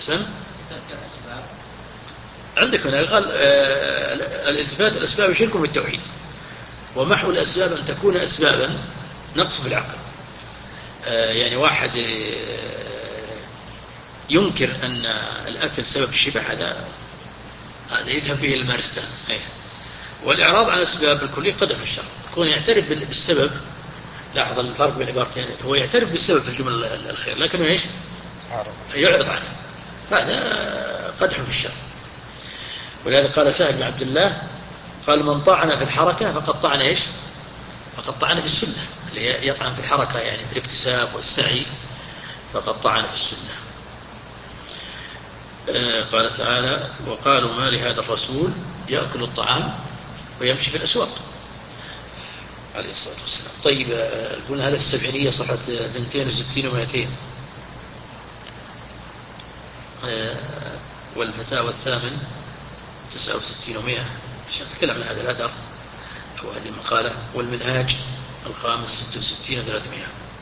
عندك هنا قال الالتفات الأسباب شرك في التوحيد، ومحو الأسباب أن تكون أسبابا نقص في العقل. يعني واحد ينكر أن الأكل سبب الشبع، هذا يذهب به المارستان. والإعراض عن الأسباب الكلية قدح في الشرع، يكون يعترف بالسبب. لاحظ الفرق بين العبارتين، هو يعترف بالسبب في الجمل الخير، لكنه يعرض عنه، هذا قدح في الشرع. ولهذا قال سهل بن عبد الله قال: من طعن في الحركة فقد طعن فقد طعن في السنة، اللي يطعن في الحركة يعني في الاكتساب والسعي، فقد طعن في السنة. قال تعالى: وقالوا ما لهذا الرسول يأكل الطعام ويمشي في الأسواق، عليه الصلاة والسلام. طيب، قلنا هذا في السبعينية صفحة 62 و200. والفتاوى الثامن 69 و100. نتكلم عن هذا الأثر أو هذه المقالة. والمنهاج الخامس 66 و300.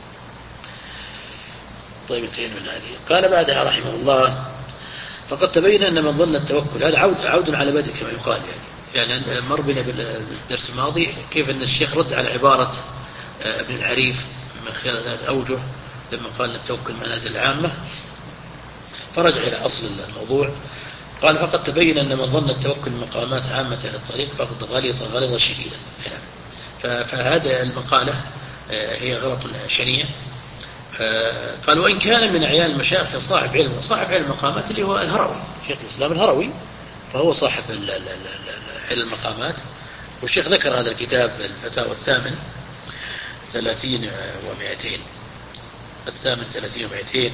طيب، انتهينا من هذه. قال بعدها رحمه الله: فقد تبين أن من ظن التوكل، هذا عود على بدء كما يقال، يعني مر بنا بالدرس الماضي كيف أن الشيخ رد على عبارة ابن العريف من خلال 3 أوجه لما قال التوكل منازل العامة، فرجع إلى أصل الموضوع. قال: فقد تبين أن من ظن التوكل مقامات عامة على الطريق فقد غلط شديدا. فهذا المقالة هي غلط شنيع. قال: وإن كان من أعيان المشايخ كصاحب علم المقامات اللي هو الهروي، شيخ الإسلام الهروي، فهو صاحب علم المقامات. والشيخ ذكر هذا الكتاب في الفتاوى الثامن 30 و200. الثامن 30 و200.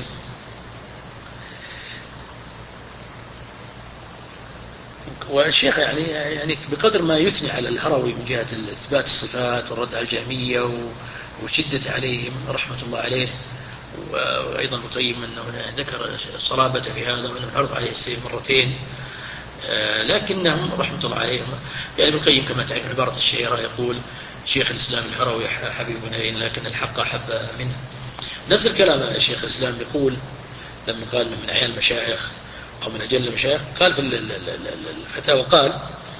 والشيخ يعني بقدر ما يثني على الهروي من جهة إثبات الصفات والرد على الجهمية وشدة عليهم رحمة الله عليه، وأيضا ابن القيم أنه ذكر صلابة في هذا وأنه عرض عليه السيف مرتين، لكنهم رحمة الله عليهم يعني ابن القيم كما تعرف عبارة الشهيرة يقول: شيخ الإسلام الهروي حبيب إلينا لكن الحق أحب منه. نفس الكلام شيخ الإسلام يقول لما قال من أعيان المشايخ أو من أجل المشايخ، قال في الفتاوى قال: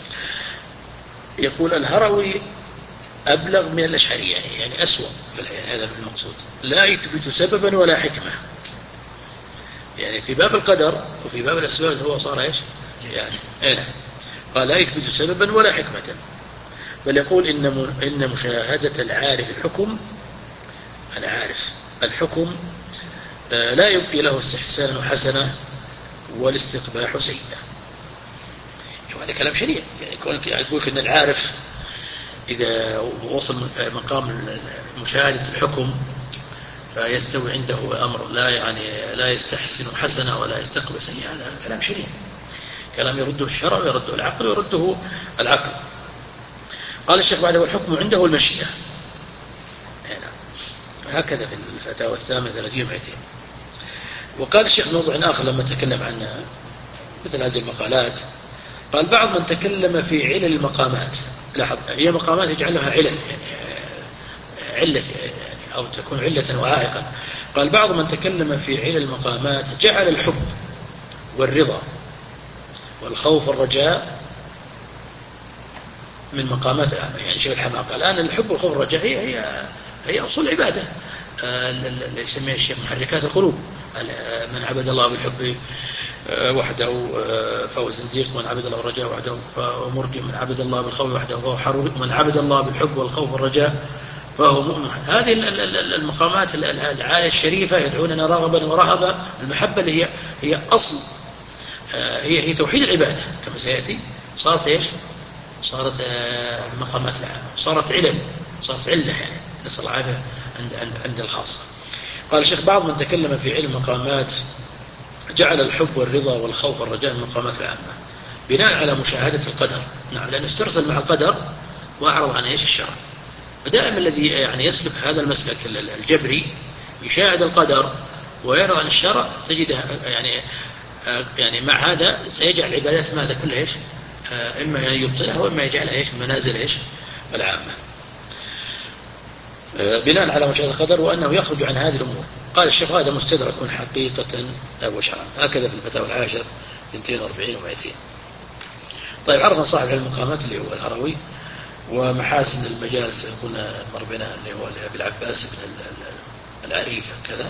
يقول الهروي أبلغ من الأشعري، يعني أسوأ، هذا المقصود. لا يثبت سببا ولا حكمة، يعني في باب القدر وفي باب الأسباب هو صار قال: لا يثبت سببا ولا حكمة، بل يقول إن مشاهدة العارف الحكم لا يبقي له استحسان حسنة والاستقباح سيئة. هذا كلام شنيع، يعني يقول إن العارف إذا وصل مقام مشاهدة الحكم فيستوي عنده أمر لا يستحسن حسنة ولا يستقبل سيئة. هذا كلام شديد، كلام يرده الشرع ويرده العقل ويرده العقل. قال الشيخ بعده: والحكم عنده المشيئة. هكذا في الفتاوى الثامنة 300. وقال الشيخ موضوع آخر لما تكلم عن مثل هذه المقالات، قال: بعض من تكلم في علل المقامات. لاحظ، هي مقامات يجعلها علل، علة يعني، أو تكون علة وعائقا. قال: بعض من تكلم في علل المقامات جعل الحب والرضا والخوف والرجاء من مقامات العامة. يعني شيخ الحماقة الآن الحب والخوف والرجاء هي أصول العبادة، اللي يسميها الشيخ محركات القلوب. من عبد الله بالحب وحده فهو زنديق، من عبد الله بالرجاء وحده فهو مرجئ، من عبد الله بالخوف وحده فهو حروري، ومن عبد الله بالحب والخوف والرجاء فهو مؤمن. هذه المقامات العالية الشريفة يدعوننا رغبا ورهبا. المحبة اللي هي أصل، هي توحيد العبادة كما سيأتي. صارت إيش؟ صارت مقامات العامة، صارت علل، صارت علة، يعني نسأل الله العافية عند الخاصة. قال الشيخ: بعض من تكلم في علم المقامات جعل الحب والرضا والخوف والرجاء من مقامات العامة بناء على مشاهدة القدر. نعم، لأنه استرسل مع القدر وأعرض عن إيش؟ الشرع. ودائما الذي يعني يسلك هذا المسلك الجبري يشاهد القدر ويعرض عن الشرع، تجده يعني مع هذا سيجعل العبادات ماذا كلها إيش؟ إما يبطلها وإما يجعلها إيش؟ منازل إيش؟ العامة، بناء على مشاهدة القدر، وأنه يخرج عن هذه الأمور. قال الشيخ: هذا مستدرك حقيقة وشرعا. هكذا في الفتاوى العاشر 42 و200. طيب، عرفنا صاحب علم المقامات اللي هو الهروي، ومحاسن المجالس قلنا مر بنا اللي هو أبي العباس بن العريف كذا.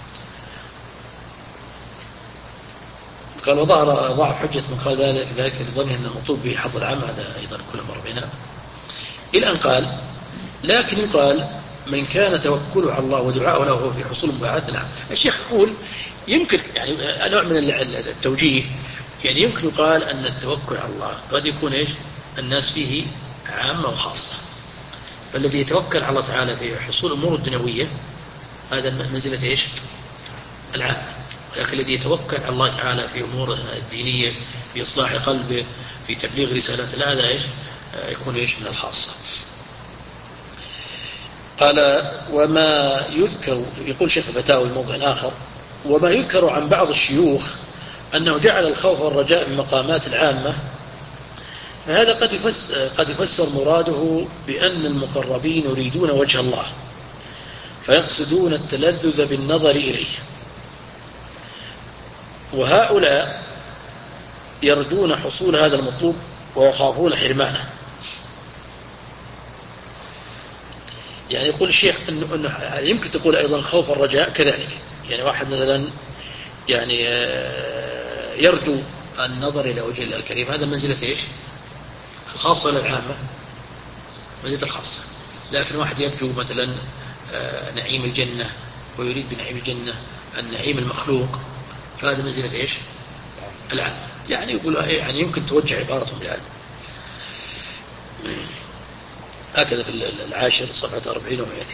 قال: وظهر ضعف حجة من قال ذلك لظنه أن المطلوب به حظ العام. هذا أيضا كله مر بنا، إلى أن قال: لكن يقال من كان توكله على الله ودعاءه له في حصول مباعات. نعم، الشيخ يقول يمكن يعني نوع من التوجيه، يعني يمكن يقال أن التوكل على الله قد يكون إيش؟ الناس فيه عامة وخاصة. فالذي يتوكل على الله تعالى في حصول أمور الدنيوية هذا منزلة إيش؟ العامة. ولكن الذي يتوكل على الله تعالى في أمور الدينية، في إصلاح قلبه، في تبليغ رسالة الله، هذا إيش؟ يكون إيش؟ من الخاصة. قال: وما يذكر، يقول شيخ الفتاوى الموضوع الآخر: وما يذكر عن بعض الشيوخ أنه جعل الخوف والرجاء من مقامات العامة، فهذا قد يفسر مراده بأن المقربين يريدون وجه الله فيقصدون التلذذ بالنظر إليه، وهؤلاء يرجون حصول هذا المطلوب ويخافون حرمانه. يعني يقول الشيخ أنه يمكن تقول أيضا خوف الرجاء كذلك. يعني واحد مثلا يعني يرجو النظر إلى وجه الله الكريم، هذا منزلة إيش؟ الخاصة ولا العامة؟ منزلة الخاصة. لكن واحد يرجو مثلا نعيم الجنة ويريد بنعيم الجنة النعيم المخلوق، فهذا منزلة إيش؟ العامة. يعني يقول يعني يمكن توجه عبارتهم لهذا. هكذا في العاشر صفحة 40 و100.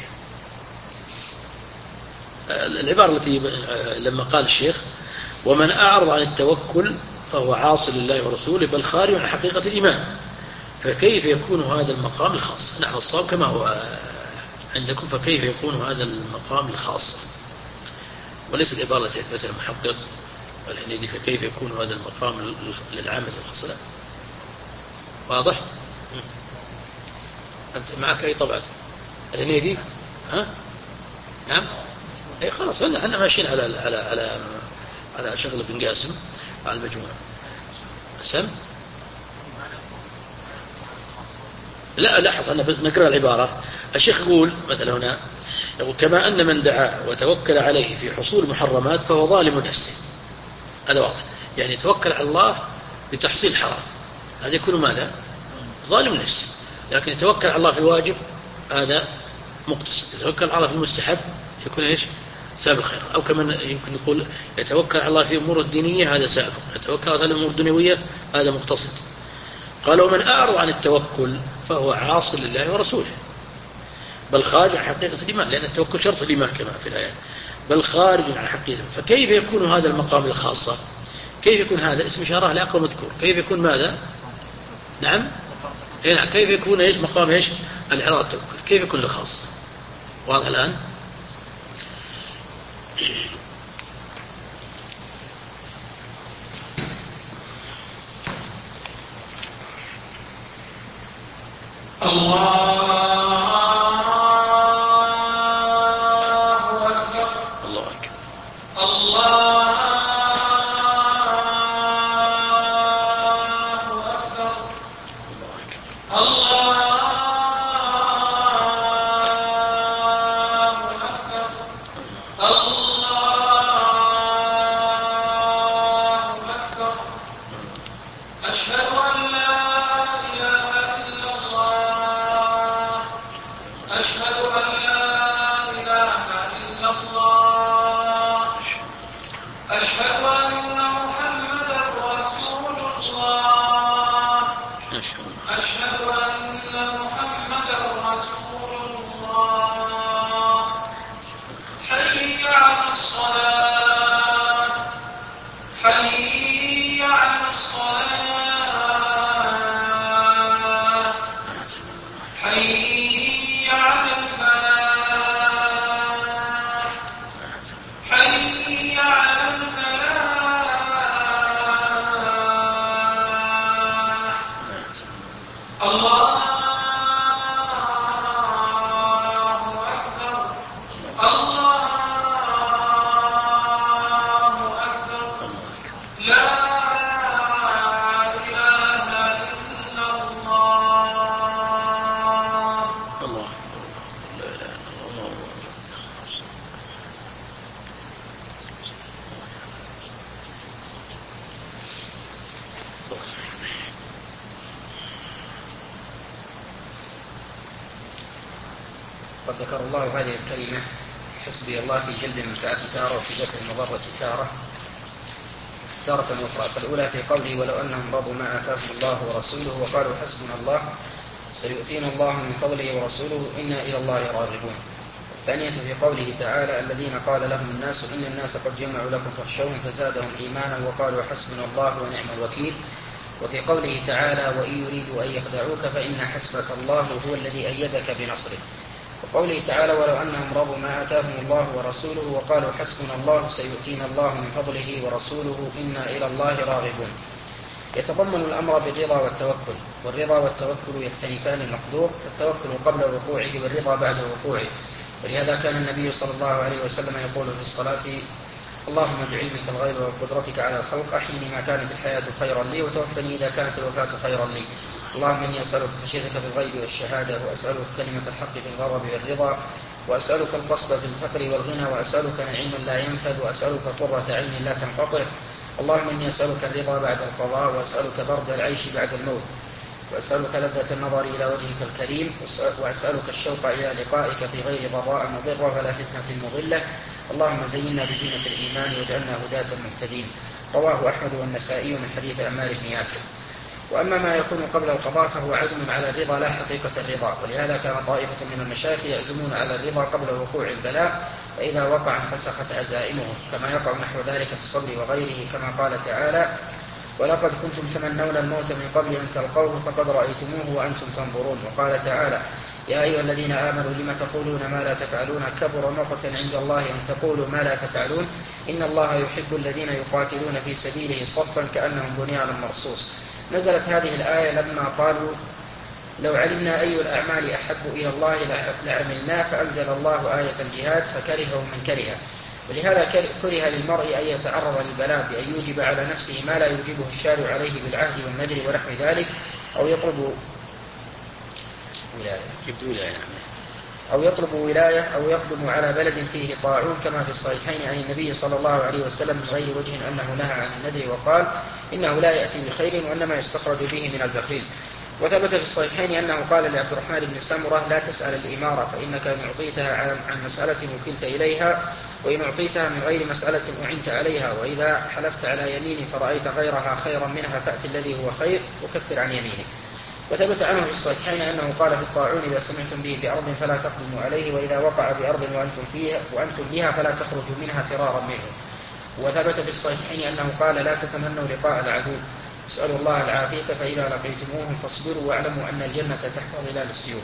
العبارة التي لما قال الشيخ: ومن أعرض عن التوكل فهو عاصي لله ورسوله بل خارج عن حقيقة الإيمان، فكيف يكون هذا المقام الخاص؟ نعم، الصواب كما هو عندكم، فكيف يكون هذا المقام الخاص، وليس العبارة التي أثبتها المحقق الهنيدي: فكيف يكون هذا المقام للعامة الخاصة. لا، واضح؟ أنت معك أي طبعة الهنيدي؟ ها؟ نعم. أي خلاص، احنا ماشيين على شغل بن قاسم على المجموع. سم. لا، لاحظ أنا نقرأ العبارة. الشيخ يقول مثلا هنا: يقول: كما أن من دعا وتوكل عليه في حصول محرمات فهو ظالم نفسه. هذا واضح، يعني يتوكل على الله بتحصيل الحرام، هذا يكون ماذا؟ ظالم نفسه. لكن يتوكل على الله في الواجب هذا مقتصد. يتوكل على الله في المستحب يكون إيش؟ سابق الخير. أو كمان يمكن نقول يتوكل على الله في أمور الدينية هذا سابق، يتوكل على الأمور الدنيوية هذا مقتصد. قال: ومن أعرض عن التوكل فهو عاص لله ورسوله. بل خارج عن حقيقة الإيمان، لأن التوكل شرط الإيمان كما في الآيات، بل خارج عن حقيقة. فكيف يكون هذا المقام الخاصة؟ كيف يكون هذا اسم إشارة لأقرب مذكور؟ كيف يكون ماذا؟ نعم، نعم. كيف يكون إيش مقام إيش الإعراض التوكل؟ كيف يكون له خاص؟ واضح الآن؟ الله أكبر. الله أكبر. الله أكبر. الله أكبر. الله أكبر. أشهد أن لا إله إلا الله. أشهد أن لا إله إلا الله. أشهد أن محمدا رسول الله. أشهد أن محمدا رسول الله. حي على الصلاة. حي على الصلاة. حي على الفلاح. حي على الفلاح. الله أكبر. الله أكبر. لا إله إلا الله. الله أكبر. لا إله إلا الله. قد ذكر الله هذه الكلمة حسبي الله في جلب المنفعة تارة وفي دفع المضرة تارة أخرى. فالأولى في قوله ولو أنهم رضوا ما آتاهم الله ورسوله وقالوا حسبنا الله سيؤتينا الله من فضله ورسوله إنا إلى الله راغبون. الثانية في قوله تعالى الذين قال لهم الناس إن الناس قد جمعوا لكم فاخشوهم فزادهم إيمانا وقالوا حسبنا الله ونعم الوكيل. وفي قوله تعالى وإن يريدوا أن يخدعوك فإن حسبك الله هو الذي أيدك بنصره. وقوله تعالى ولو أنهم رضوا ما آتاهم الله ورسوله وقالوا حسبنا الله سيؤتينا الله من فضله ورسوله إنا إلى الله راغبون. يتضمن الأمر بالرضا والتوكل، والرضا والتوكل يختلفان المقدور، التوكل قبل وقوعه والرضا بعد وقوعه. ولهذا كان النبي صلى الله عليه وسلم يقول في الصلاة اللهم بعلمك الغيب وقدرتك على الخلق أحيني ما كانت الحياة خيرا لي وتوفني إذا كانت الوفاة خيرا لي. اللهم إني أسألك خشيتك في الغيب والشهادة، وأسألك كلمة الحق في الغضب والرضا، وأسألك القصد في الفقر والغنى، وأسألك نعيما لا ينفد، وأسألك قرة عين لا تنقطع. اللهم إني أسألك الرضا بعد القضاء، وأسألك برد العيش بعد الموت، وأسألك لذة النظر إلى وجهك الكريم، وأسألك الشوق إلى لقائك في غير ضراء مضرة ولا فتنة مضلة. اللهم زينا بزينة الإيمان واجعلنا هداة مهتدين. رواه أحمد والنسائي من حديث عمار بن ياسر. وأما ما يكون قبل القضاء فهو عزم على الرضا لا حقيقة الرضا، ولهذا كان طائفة من المشايخ يعزمون على الرضا قبل وقوع البلاء، فإذا وقع انفسخت عزائمهم، كما يقع نحو ذلك في الصبر وغيره، كما قال تعالى ولقد كنتم تمنون الموت من قبل أن تلقوه فقد رأيتموه وأنتم تنظرون. وقال تعالى يا أيها الذين آمنوا لم تقولون ما لا تفعلون كبر مقتا عند الله أن تقولوا ما لا تفعلون إن الله يحب الذين يقاتلون في سبيله صفا كأنهم بنيان مرصوص. نزلت هذه الآية لما قالوا لو علمنا أي الأعمال أحب إلى الله لعملناه، فأنزل الله آية الجهاد فكرهه من كره. ولهذا كره للمرء أن يتعرض للبلاء بأن يوجب على نفسه ما لا يوجبه الشارع عليه بالعهد والنذر ونحو ذلك، أو يطلب ولاية أو يقدم على بلد فيه طاعون، كما في الصحيحين عن النبي صلى الله عليه وسلم من غير وجه أنه نهى عن النذر وقال إنه لا يأتي بخير وإنما يستخرج به من البخيل. وثبت في الصحيحين أنه قال لعبد الرحمن بن سمرة لا تسأل الإمارة فإنك إن أعطيتها عن مسألة وكلت إليها، وإن أعطيتها من غير مسألة أعنت عليها، وإذا حلفت على يمين فرأيت غيرها خيرا منها فأت الذي هو خير وكفر عن يمينه. وثبت عنه في الصحيحين أنه قال في الطاعون: إذا سمعتم به بأرض فلا تقدموا عليه، وإذا وقع بأرض وأنتم بها فلا تخرجوا منها فرارا منه. وثبت في الصحيحين أنه قال: لا تتمنوا لقاء العدو، اسألوا الله العافية، فإذا لقيتموهم فاصبروا واعلموا أن الجنة تحت ظلال السيوف.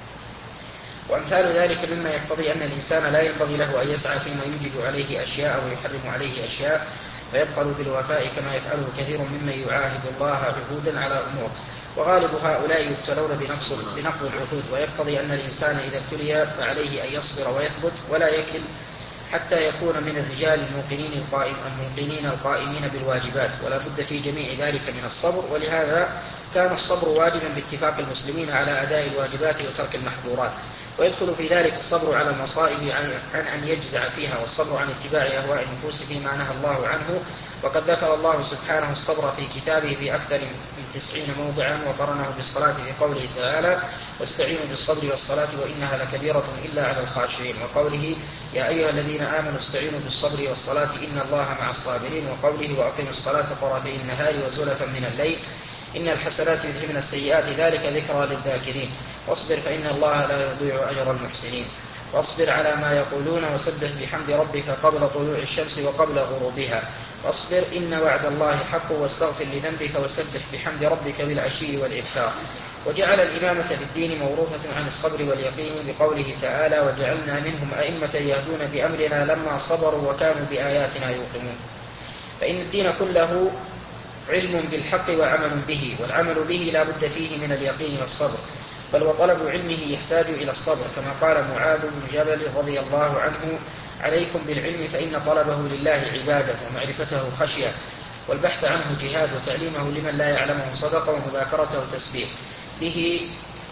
وأمثال ذلك مما يقتضي أن الإنسان لا ينبغي له أن يسعى فيما يوجب عليه أشياء ويحرم عليه أشياء، فيبخل بالوفاء كما يفعله كثير ممن يعاهد الله عهودا على أمور. وغالب هؤلاء يبتلون بنقض العهود، ويقتضي أن الإنسان إذا ابتلي فعليه أن يصبر ويثبت ولا يكل حتى يكون من الرجال الموقنين القائمين بالواجبات، ولا بد في جميع ذلك من الصبر. ولهذا كان الصبر واجبا باتفاق المسلمين على أداء الواجبات وترك المحظورات، ويدخل في ذلك الصبر على المصائب عن أن يجزع فيها، والصبر عن اتباع أهواء النفوس فيما نهى الله عنه. وقد ذكر الله سبحانه الصبر في كتابه في أكثر من 90 موضعا، وقرنه بالصلاة في قوله تعالى: واستعينوا بالصبر والصلاة وإنها لكبيرة إلا على الخاشعين، وقوله: يا أيها الذين آمنوا استعينوا بالصبر والصلاة إن الله مع الصابرين، وقوله: وأقيموا الصلاة طرفي النهار وزلفا من الليل إن الحسنات يذهبن السيئات ذلك ذكرى للذاكرين، واصبر فإن الله لا يضيع أجر المحسنين، واصبر على ما يقولون وسبح بحمد ربك قبل طلوع الشمس وقبل غروبها، واصبر إن وعد الله حق، واستغفر لذنبك وسبح بحمد ربك بالعشي والإبكار. وجعل الإمامة في الدين موروثة عن الصبر واليقين بقوله تعالى: وجعلنا منهم أئمة يهدون بأمرنا لما صبروا وكانوا بآياتنا يوقنون. فإن الدين كله علم بالحق وعمل به، والعمل به لا بد فيه من اليقين والصبر، بل وطلب علمه يحتاج إلى الصبر، كما قال معاذ بن جبل رضي الله عنه: عليكم بالعلم فإن طلبه لله عبادة، ومعرفته خشية، والبحث عنه جهاد، وتعليمه لمن لا يعلمه صدقة، ومذاكرته تسبيح. به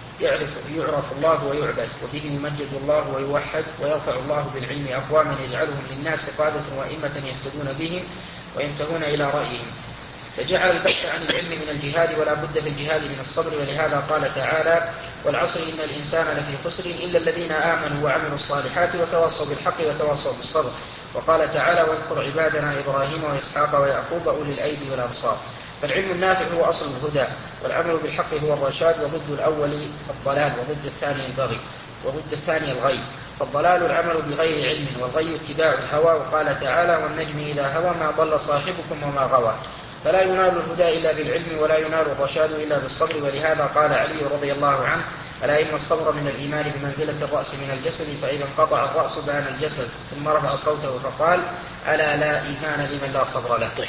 يعرف الله ويعبد، وبه يمجد الله ويوحد، ويرفع الله بالعلم أقواما يجعلهم للناس قادة وأئمة يهتدون بهم وينتهون إلى رأيهم. فجعل البحث عن العلم من الجهاد، ولا بد في الجهاد من الصبر. ولهذا قال تعالى: والعصر إن الإنسان لفي خسر إلا الذين آمنوا وعملوا الصالحات وتواصوا بالحق وتواصوا بالصبر. وقال تعالى: واذكر عبادنا إبراهيم وإسحاق ويعقوب أولي الأيدي والأبصار. فالعلم النافع هو أصل الهدى، والعمل بالحق هو الرشاد، وضد الأول الضلال، وضد الثاني البغي، وضد الثاني الغي. فالضلال العمل بغير علم، والغي اتباع الهوى. وقال تعالى: والنجم إذا هوى ما ضل صاحبكم وما غوى. فلا ينال الهدى إلا بالعلم، ولا ينال الرشاد إلا بالصبر. ولهذا قال علي رضي الله عنه: ألا إن الصبر من الإيمان بمنزلة الرأس من الجسد، فإذا انقطع الرأس بان الجسد. ثم رفع صوته فقال: ألا لا إيمان لمن لا صبر له.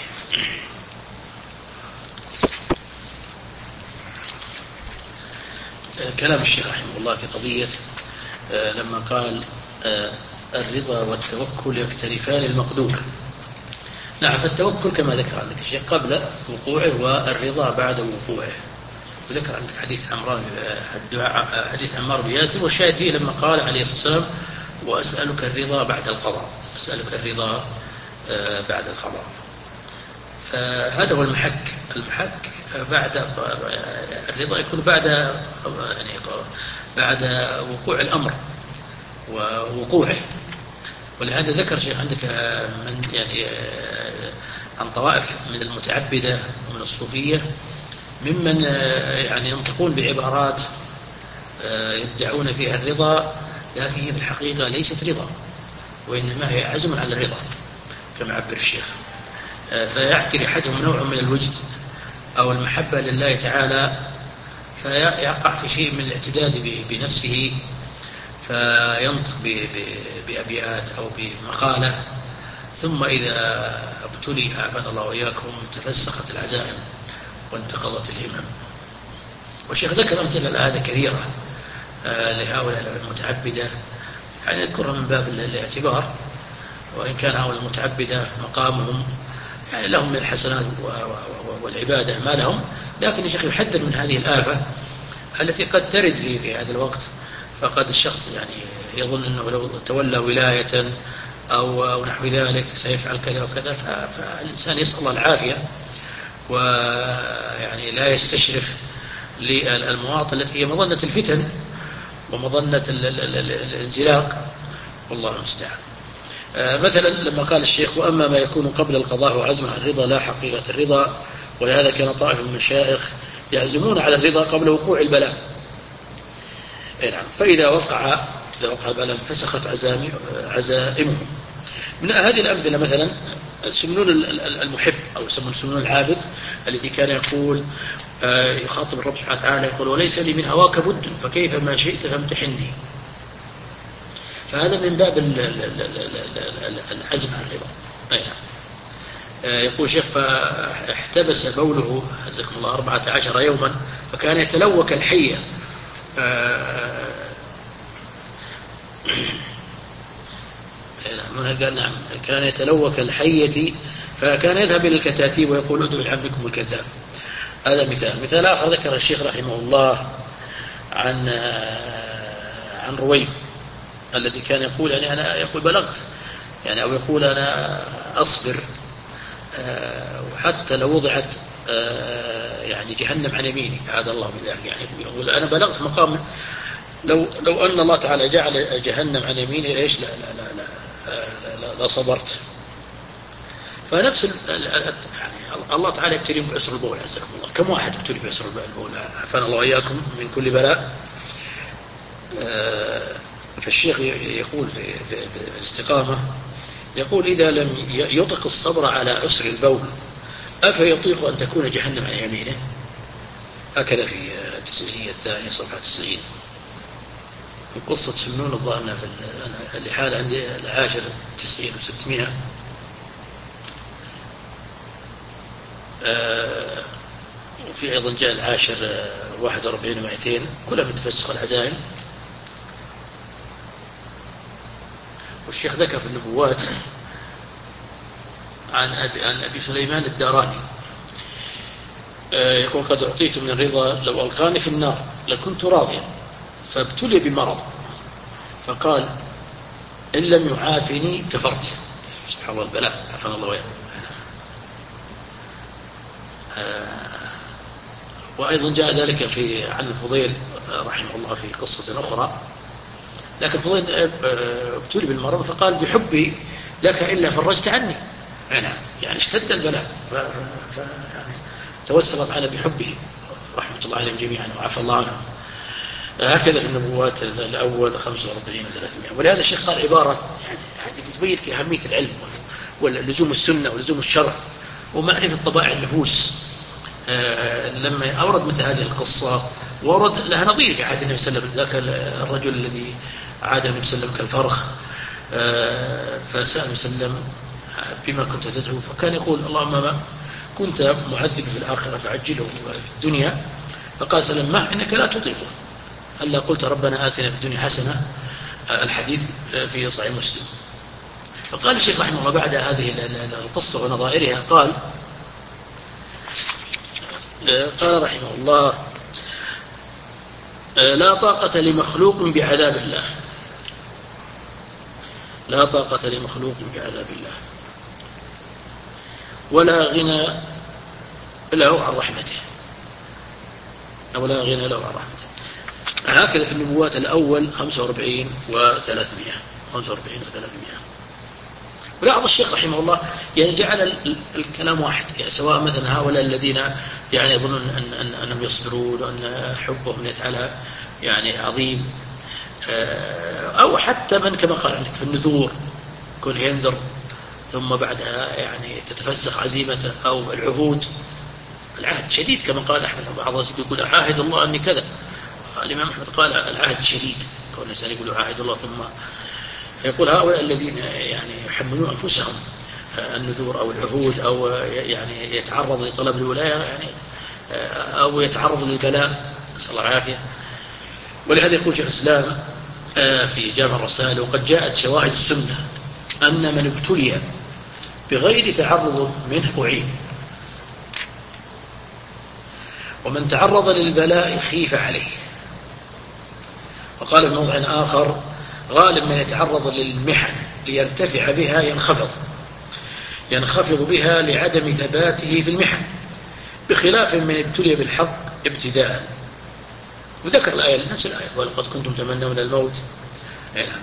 كلام الشيخ رحمه الله في قضية لما قال الرضا والتوكل يقترفان المقدور. نعم، فالتوكل كما ذكر عندك الشيخ قبل وقوعه، والرضا بعد وقوعه. وذكر عندك حديث عمار بن ياسر، والشاهد فيه لما قال عليه الصلاة والسلام: وأسألك الرضا بعد القضاء، أسألك الرضا بعد القضاء. فهذا هو المحك بعد الرضا يكون بعد وقوع الأمر ووقوعه. ولهذا ذكر شيخ عندك عن طوائف من المتعبدة ومن الصوفية ممن ينطقون بعبارات يدعون فيها الرضا، لكن هي في الحقيقة ليست رضا، وإنما هي عزم على الرضا كما عبر الشيخ. فيعتري أحدهم نوع من الوجد أو المحبة لله تعالى، فيقع في شيء من الاعتداد بنفسه، فينطق بأبيات أو بمقالة، ثم إذا ابتلي عافانا الله وإياكم تفسخت العزائم وانتقضت الهمم. والشيخ ذكر أمثلة على هذا كثيرة لهؤلاء المتعبدة، نذكرها من باب الاعتبار، وإن كان هؤلاء المتعبدة مقامهم لهم من الحسنات والعبادة ما لهم، لكن الشيخ يحذر من هذه الآفة التي قد ترد في هذا الوقت. فقد الشخص يظن أنه لو تولى ولاية أو نحو ذلك سيفعل كذا وكذا، فالإنسان يسأل الله العافية، لا يستشرف للمواطن التي هي مظنة الفتن ومظنة الانزلاق، والله المستعان. مثلا لما قال الشيخ: وأما ما يكون قبل القضاء وعزم عن الرضا لا حقيقة الرضا. ولهذا كان طائف من المشايخ يعزمون على الرضا قبل وقوع البلاء. نعم. فإذا وقع البلاء انفسخت عزائمهم. من هذه الأمثلة مثلا سمنون المحب أو يسمون سمنون العابد الذي كان يقول يخاطب الرب سبحانه وتعالى يقول وليس لي من هواك بد فكيف ما شئت فامتحني. فهذا من باب العزم على الرضا. يقول شيخ فاحتبس بوله عزكم الله 14 يوما فكان يتلوك الحية هنا قال نعم كان يتلوك الحية فكان يذهب إلى الكتاتيب ويقول ادعوا لعمكم الكذاب. هذا مثال آخر ذكر الشيخ رحمه الله عن رويب الذي كان يقول يعني أنا يقول بلغت يعني أو يقول أنا أصبر وحتى لو وضعت يعني جهنم عن يميني هذا الله بذلك يعني يقول أنا بلغت مقام لو أن الله تعالى جعل جهنم عن يميني إيش لا صبرت. فنفس يعني الله تعالى يبتلي بعسر البول عزكم الله. كم واحد يبتلي بعسر البول عافانا الله وإياكم من كل بلاء. فالشيخ يقول في الاستقامة يقول إذا لم يطق الصبر على عسر البول أفيطيق أن تكون جهنم عن يمينه. هكذا في التسجيلية الثانية صفحة 90 من قصة سمنون الظاهر في الحالة عندي 10 90 و600. وفي أيضا جاء 10 41 و200 كلها من تفسخ العزائم. والشيخ ذكر في النبوات عن أبي سليمان الداراني يقول قد أعطيت من الرضا لو ألقاني في النار لكنت راضيا فابتلي بمرض فقال إن لم يعافني كفرت. سبحان الله البلاء عافانا الله وإياكم. وأيضا جاء ذلك عن الفضيل رحمه الله في قصة أخرى لكن الفضيل ابتلي بالمرض فقال بحبي لك إلا فرجت عني. يعني اشتد البلاء يعني توسلت على بحبه رحمة الله عليهم جميعا وعافى الله عنهم. هكذا في النبوات الأول 45 و300. ولهذا الشيخ قال عبارة يعني بتبين أهمية العلم ولزوم السنة ولزوم الشرع ومعرفة طبائع النفوس. لما أورد مثل هذه القصة ورد لها نظير في عهد النبي صلى الله عليه وسلم. ذاك الرجل الذي عاد النبي صلى الله عليه وسلم كالفرخ فسأل النبي صلى الله عليه وسلم بما كنت تدعو فكان يقول اللهم ما كنت معذب في الآخرة فعجله في الدنيا فقال سلم ما إنك لا تطيقه هلا قلت ربنا آتنا في الدنيا حسنة الحديث في صحيح مسلم. فقال الشيخ رحمه الله بعد هذه القصة ونظائرها قال رحمه الله لا طاقة لمخلوق بعذاب الله. لا طاقة لمخلوق بعذاب الله ولا غنى له عن رحمته أو لا غنى له عن رحمته. هكذا في النبوات الأول 45 و300. ولاحظ الشيخ رحمه الله يعني جعل الكلام واحد يعني سواء مثلا هؤلاء الذين يعني يظنون أنهم يصبرون وأن حبهم يتعالى يعني عظيم أو حتى من كما قال عندك في النذور كن ينذر ثم بعدها يعني تتفسخ عزيمته أو العهود العهد شديد كما قال أحمد بعض الناس يقول عاهد الله أني كذا. الإمام أحمد قال العهد شديد كون الإنسان يقول عاهد الله ثم فيقول هؤلاء الذين يعني يحملون أنفسهم النذور أو العهود أو يعني يتعرض لطلب الولاية يعني أو يتعرض للبلاء نسأل الله العافية. ولهذا يقول شيخ الإسلام في جامع الرسائل وقد جاءت شواهد السنة أن من ابتلي بغير تعرض منه أعين ومن تعرض للبلاء خيف عليه. وقال في موضع آخر غالب من يتعرض للمحن ليرتفع بها ينخفض بها لعدم ثباته في المحن بخلاف من ابتلي بالحق ابتداء. وذكر الآية نفس الآية ولقد كنتم تمنون الموت. نعم.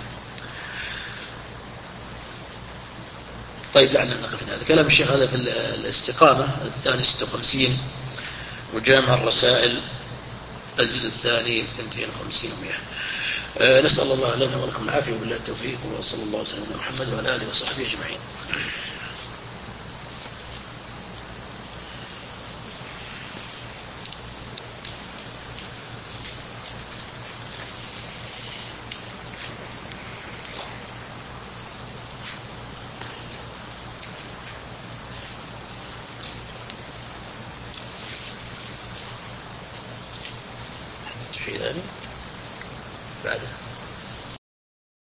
طيب لعلنا نقف هذا كلام الشيخ هذا في الاستقامة الثاني 56 وجامع الرسائل الجزء الثاني 52 و100. نسأل الله لنا ولكم العافية وبالله التوفيق، وصلى الله وسلم على محمد وعلى آله وصحبه أجمعين. شيء ثاني بعده.